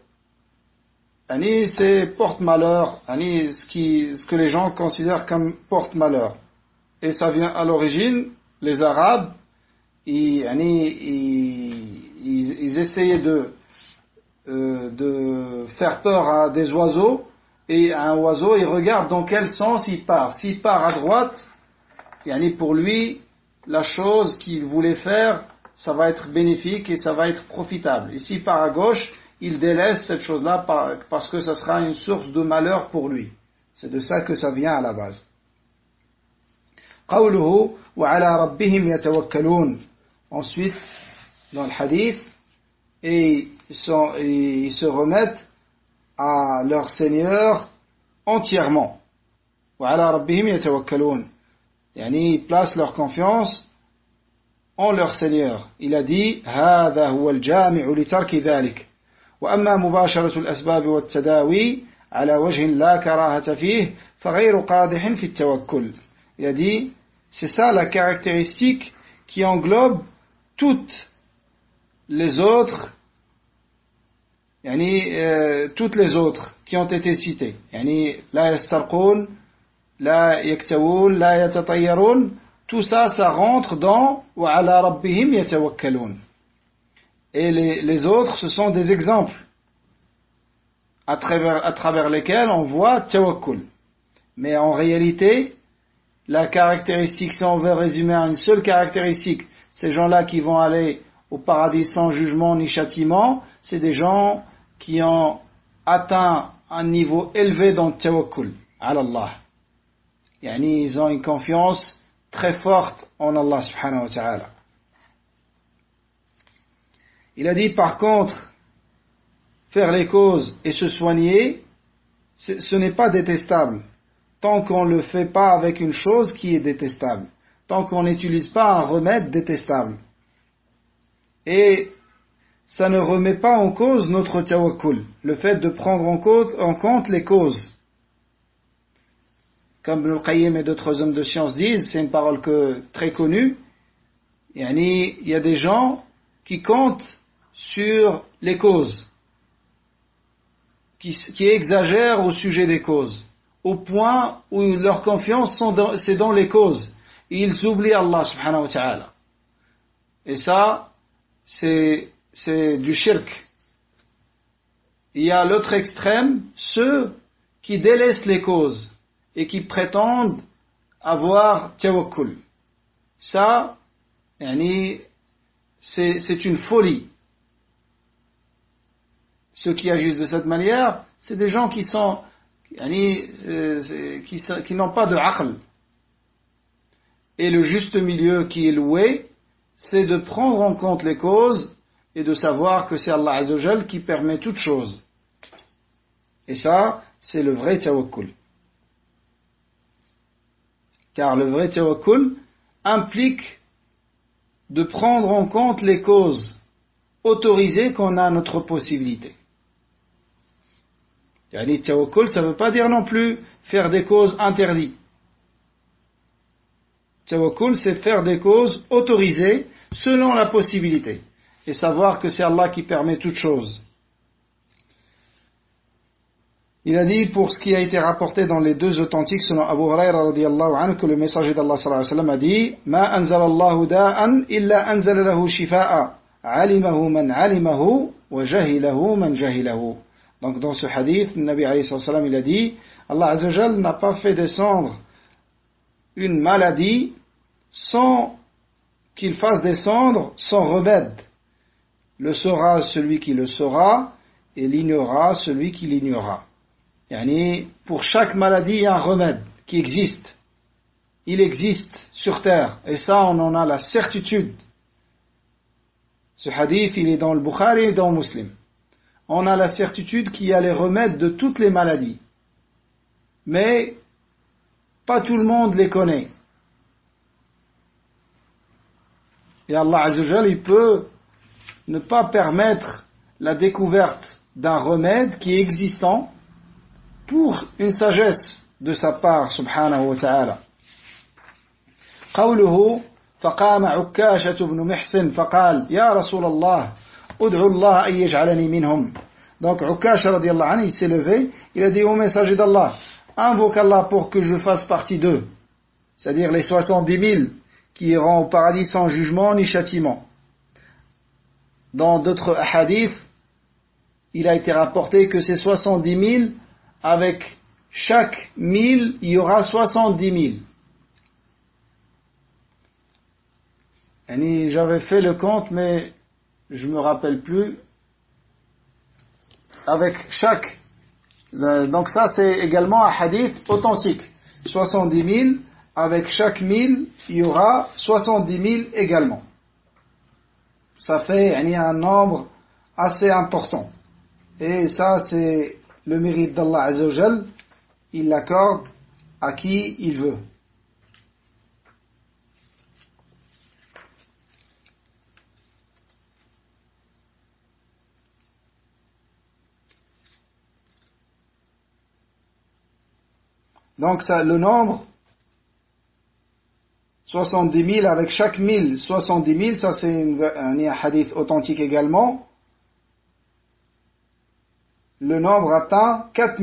c'est porte-malheur, ce que les gens considèrent comme porte-malheur. Et ça vient à l'origine, les Arabes, ils essayaient de faire peur à des oiseaux, et un oiseau, il regarde dans quel sens il part. S'il part à droite, pour lui, la chose qu'il voulait faire, ça va être bénéfique et ça va être profitable. Et s'il part à gauche, il délaisse cette chose-là parce que ça sera une source de malheur pour lui. C'est de ça que ça vient à la base. قوله وعلى ربهم يتوكلون. Ensuite, dans le hadith, et ils se remettent à leur Seigneur entièrement. وعلى ربهم يتوكلون. Ils placent leur confiance en leur Seigneur. Il a dit هذا هو الجامع لترك ذلك. وأما مباشرة الأسباب والتداوي على وجه لا كراهة فيه فغير قادح في التوكل. Il a dit, c'est ça la caractéristique qui englobe toutes les autres, toutes les autres qui ont été citées. لا يسترقون, لا يكتوون, لا يتطيرون. Tout ça, ça rentre dans وعلى ربهم يتوكلون. Et les autres, ce sont des exemples à travers lesquels on voit tawakkul. Mais en réalité, la caractéristique, si on veut résumer à une seule caractéristique, ces gens-là qui vont aller au paradis sans jugement ni châtiment, c'est des gens qui ont atteint un niveau élevé dans le tawakkul, ala Allah. Ils ont une confiance très forte en Allah subhanahu wa ta'ala. Il a dit par contre, faire les causes et se soigner, ce n'est pas détestable, tant qu'on ne le fait pas avec une chose qui est détestable, tant qu'on n'utilise pas un remède détestable. Et ça ne remet pas en cause notre tawakkul, le fait de prendre en compte les causes. Comme Ibn al-Qayyim et d'autres hommes de science disent, c'est une parole très connue, il y a des gens qui comptent sur les causes, qui exagèrent au sujet des causes, au point où leur confiance c'est dans les causes, et ils oublient Allah subhanahu wa ta'ala. Et ça, c'est du shirk. Il y a l'autre extrême, ceux qui délaissent les causes et qui prétendent avoir tawakkul. Ça, c'est une folie. Ceux qui agissent de cette manière, c'est des gens qui n'ont pas de aql. Et le juste milieu qui est loué, c'est de prendre en compte les causes et de savoir que c'est Allah Azza wa Jal qui permet toutes choses. Et ça, c'est le vrai tawakkul. Car le vrai tawakkul implique de prendre en compte les causes autorisées qu'on a à notre possibilité. Tawakkul, ça ne veut pas dire non plus faire des causes interdites. Tawakkul, c'est faire des causes autorisées selon la possibilité. Et savoir que c'est Allah qui permet toutes choses. Il a dit, pour ce qui a été rapporté dans les deux authentiques, selon Abu Huraira radiyallahu anhu, que le messager d'Allah sallallahu alayhi wa sallam a dit, Ma anzal Allahu da'an illa anzal lahu shifa'a, alimahu man alimahu, wa jahilahu man jahilahu. Donc dans ce hadith, le Nabi alayhi sallam il a dit, Allah Azza wa Jal n'a pas fait descendre une maladie sans qu'il fasse descendre son remède. Le saura celui qui le saura, et l'ignorera celui qui l'ignorera. Pour chaque maladie, il y a un remède qui existe. Il existe sur terre, et ça, on en a la certitude. Ce hadith, il est dans le Bukhari et dans le Muslim. On a la certitude qu'il y a les remèdes de toutes les maladies. Mais pas tout le monde les connaît. Et Allah Azza wa Jalla, il peut ne pas permettre la découverte d'un remède qui est existant pour une sagesse de sa part, subhanahu wa ta'ala. قوله فقام عكاشة بن محسن فقال يا رسول الله ادعو الله أن يجعلني منهم. Donc Ukasha radiallahu anhu, il s'est levé, il a dit au messager d'Allah, invoque Allah pour que je fasse partie d'eux, c'est-à-dire les 70 000 qui iront au paradis sans jugement ni châtiment. Dans d'autres hadiths, il a été rapporté que ces 70 000, avec chaque 1000, il y aura 70 000. J'avais fait le compte, mais je me rappelle plus. Avec chaque, donc ça c'est également un hadith authentique. 70 000, avec chaque 1000, il y aura 70 000 également. Ça fait un nombre assez important. Et ça c'est le mérite d'Allah Azza wa Jal. Il l'accorde à qui il veut. Donc ça, le nombre 70 000 avec chaque 1000, 70 000, ça c'est un hadith authentique également. Le nombre atteint 4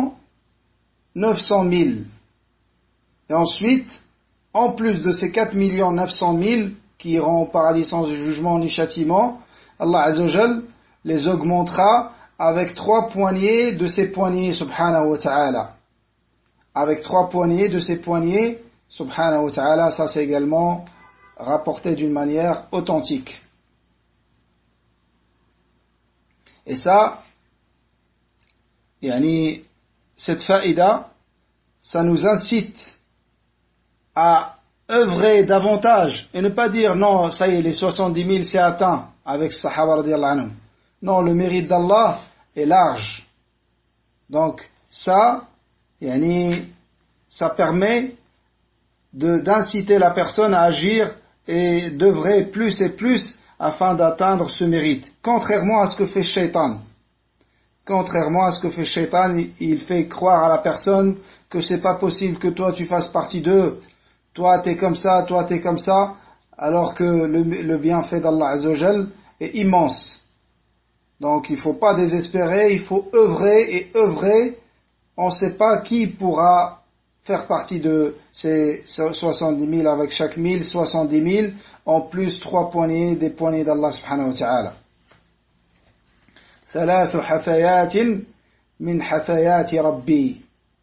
900 000. Et ensuite, en plus de ces 4 900 000 qui iront au paradis sans jugement ni châtiment, Allah Azza wa Jal les augmentera avec 3 poignées de ses poignées, subhanahu wa ta'ala. Avec 3 poignées de ses poignées, subhanahu wa ta'ala, ça c'est également rapporté d'une manière authentique. Et ça, cette faïda, ça nous incite à œuvrer davantage et ne pas dire non, ça y est, les 70 000 c'est atteint avec Sahaba radiallahu anhum. Non, le mérite d'Allah est large. Donc ça, ça permet d'inciter la personne à agir et d'œuvrer plus et plus afin d'atteindre ce mérite. Contrairement à ce que fait Shaitan. Contrairement à ce que fait Shaitan, il fait croire à la personne que c'est pas possible que toi tu fasses partie d'eux. Toi t'es comme ça, toi t'es comme ça, alors que le bienfait d'Allah Azza wa Jal est immense. Donc il ne faut pas désespérer, il faut œuvrer et œuvrer. On ne sait pas qui pourra faire partie de ces 70 000 avec chaque 1000, 70 000, en plus 3 poignées des poignées d'Allah subhanahu wa ta'ala. ثلاث حثيات من حثيات ربي.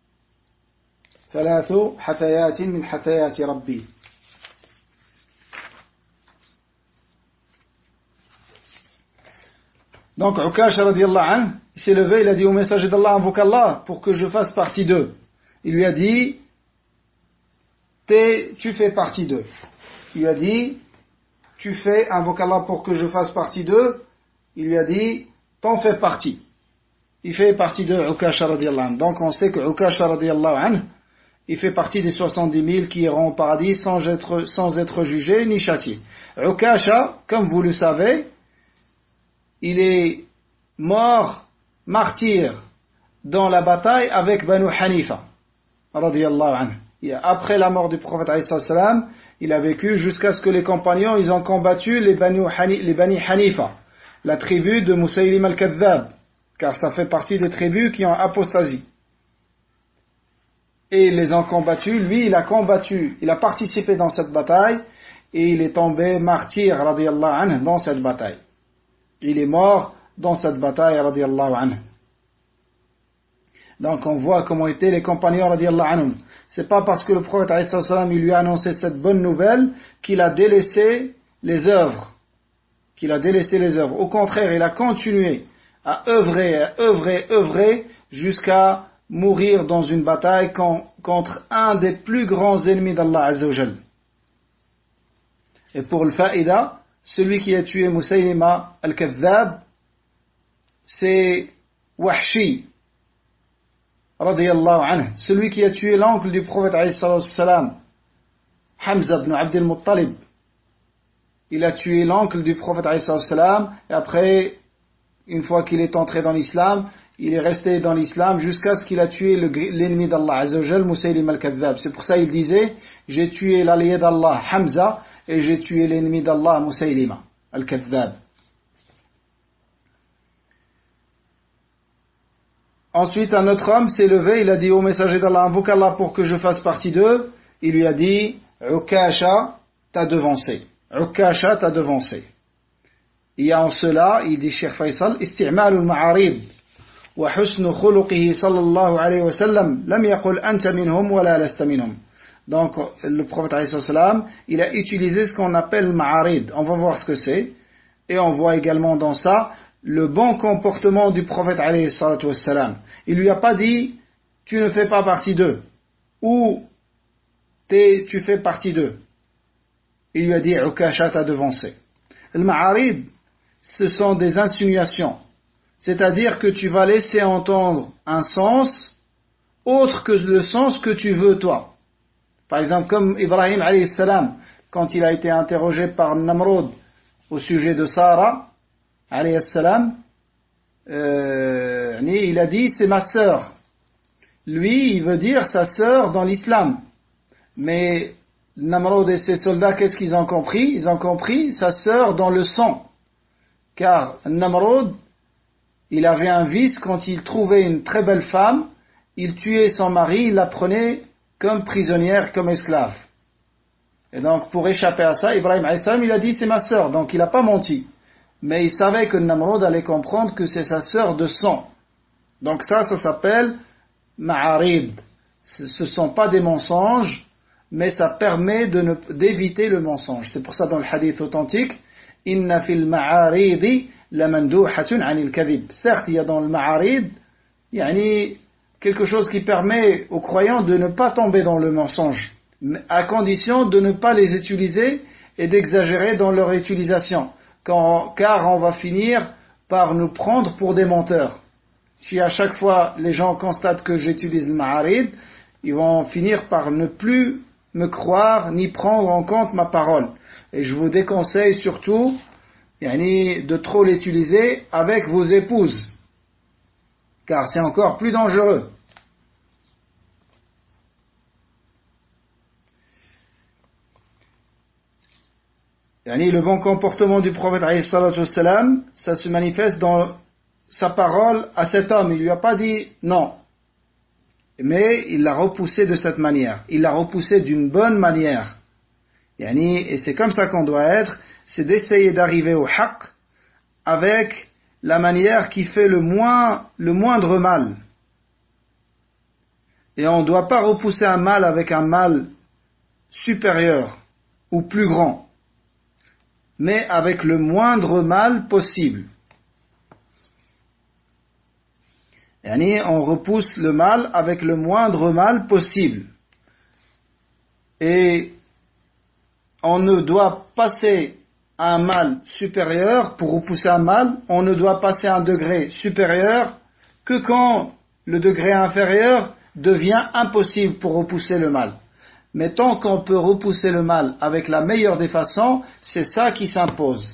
ثلاث حثيات من حثيات ربي. Donc Ukasha radiallahu anhu, il s'est levé, il a dit au messager d'Allah, invoque Allah pour que je fasse partie d'eux. Il lui a dit, tu fais partie d'eux. Il lui a dit, invoque Allah pour que je fasse partie d'eux. Il lui a dit, t'en fais partie. Il fait partie de Ukasha radiallahu anhu. Donc on sait que Ukasha radiallahu anhu, il fait partie des 70 000 qui iront au paradis sans être jugés ni châtiés. Ukasha, comme vous le savez, il est mort martyr dans la bataille avec Banu Hanifa radiyallahu anhu. Et après la mort du prophète alayhi salam, il a vécu jusqu'à ce que les compagnons ils ont combattu les Bani Hanifa, la tribu de Musaylim al-Kadhdhab, car ça fait partie des tribus qui ont apostasie. Et ils les ont combattus, lui il a combattu, il a participé dans cette bataille et il est tombé martyr radiyallahu anhu dans cette bataille. Il est mort dans cette bataille radiyallahu anhu. Donc on voit comment étaient les compagnons radiyallahu anhum. C'est pas parce que le prophète alayhi salam il lui a annoncé cette bonne nouvelle qu'il a délaissé les œuvres. Au contraire, il a continué à œuvrer jusqu'à mourir dans une bataille contre un des plus grands ennemis d'Allah Azza wa Jal. Et pour le faïda, celui qui a tué Musaylima al-Kadhdhab, c'est Wahshi radiyallahu anhu, celui qui a tué l'oncle du prophète alayhi salam, Hamza ibn Abd al-Muttalib. Il a tué l'oncle du prophète alayhi salam, et après, une fois qu'il est entré dans l'islam, il est resté dans l'islam jusqu'à ce qu'il a tué l'ennemi d'Allah Azza wa Jal, Musaylim al-Kadhdhab. C'est pour ça qu'il disait, j'ai tué l'allié d'Allah Hamza et j'ai tué l'ennemi d'Allah Musaylima al-Kadhdhab. Ensuite, un autre homme s'est levé, il a dit au messager d'Allah, invoque Allah pour que je fasse partie d'eux. Il lui a dit, Ukasha t'a devancé. Ukasha t'a devancé. Il y a en cela, il dit Cheikh Faisal, isti'mal al-ma'arid wa husn khuluqihi sallallahu alayhi wa sallam lam yaqul anta minhum wa la lasta minhum. Donc le prophète alayhi salam, il a utilisé ce qu'on appelle ma'arid. On va voir ce que c'est. Et on voit également dans ça le bon comportement du prophète alayhi salam. Il lui a pas dit tu ne fais pas partie d'eux ou tu fais partie d'eux. Il lui a dit Ukasha t'a devancé. Le ma'arid, ce sont des insinuations. C'est-à-dire que tu vas laisser entendre un sens autre que le sens que tu veux toi. Par exemple, comme Ibrahim alayhi salam, quand il a été interrogé par Namrud au sujet de Sarah alayhi salam, il a dit c'est ma sœur. Lui, il veut dire sa sœur dans l'islam. Mais Namrud et ses soldats, qu'est-ce qu'ils ont compris? Ils ont compris sa sœur dans le sang. Car Namrud, il avait un vice, quand il trouvait une très belle femme, il tuait son mari, il la prenait comme prisonnière, comme esclave. Et donc, pour échapper à ça, Ibrahim alayhi salam, il a dit c'est ma sœur, donc il n'a pas menti. Mais il savait que Namrud allait comprendre que c'est sa sœur de sang. Donc ça s'appelle ma'arid. Ce ne sont pas des mensonges, mais ça permet d'éviter le mensonge. C'est pour ça dans le hadith authentique, inna fil ma'aridi la manduhatun anil kadhib. Certes, il y a dans le ma'arid, quelque chose qui permet aux croyants de ne pas tomber dans le mensonge, à condition de ne pas les utiliser et d'exagérer dans leur utilisation, car on va finir par nous prendre pour des menteurs. Si à chaque fois les gens constatent que j'utilise le ma'arid, ils vont finir par ne plus me croire ni prendre en compte ma parole. Et je vous déconseille surtout de trop l'utiliser avec vos épouses, car c'est encore plus dangereux. Le bon comportement du prophète alayhi salatu wassalam, ça se manifeste dans sa parole à cet homme. Il lui a pas dit non, mais il l'a repoussé de cette manière. Il l'a repoussé d'une bonne manière. Et c'est comme ça qu'on doit être, c'est d'essayer d'arriver au haqq avec la manière qui fait le moindre mal. Et on ne doit pas repousser un mal avec un mal supérieur ou plus grand, mais avec le moindre mal possible. On repousse le mal avec le moindre mal possible. Et on ne doit passer à un mal supérieur pour repousser un mal, on ne doit passer à un degré supérieur que quand le degré inférieur devient impossible pour repousser le mal. Mais tant qu'on peut repousser le mal avec la meilleure des façons, c'est ça qui s'impose.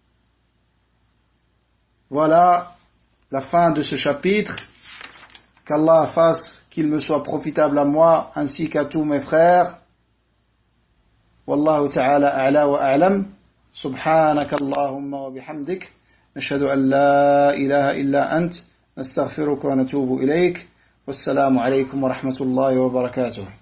Voilà la fin de ce chapitre. Qu'Allah fasse qu'il me soit profitable à moi ainsi qu'à tous mes frères. Wallahu ta'ala a'la wa a'lam. Subhanaka Allahumma wa bihamdik. Nashhadu an la ilaha illa ant. Nastaghfiruka wa natubu ilayk. Wassalamu alaykum wa rahmatullahi wa barakatuh.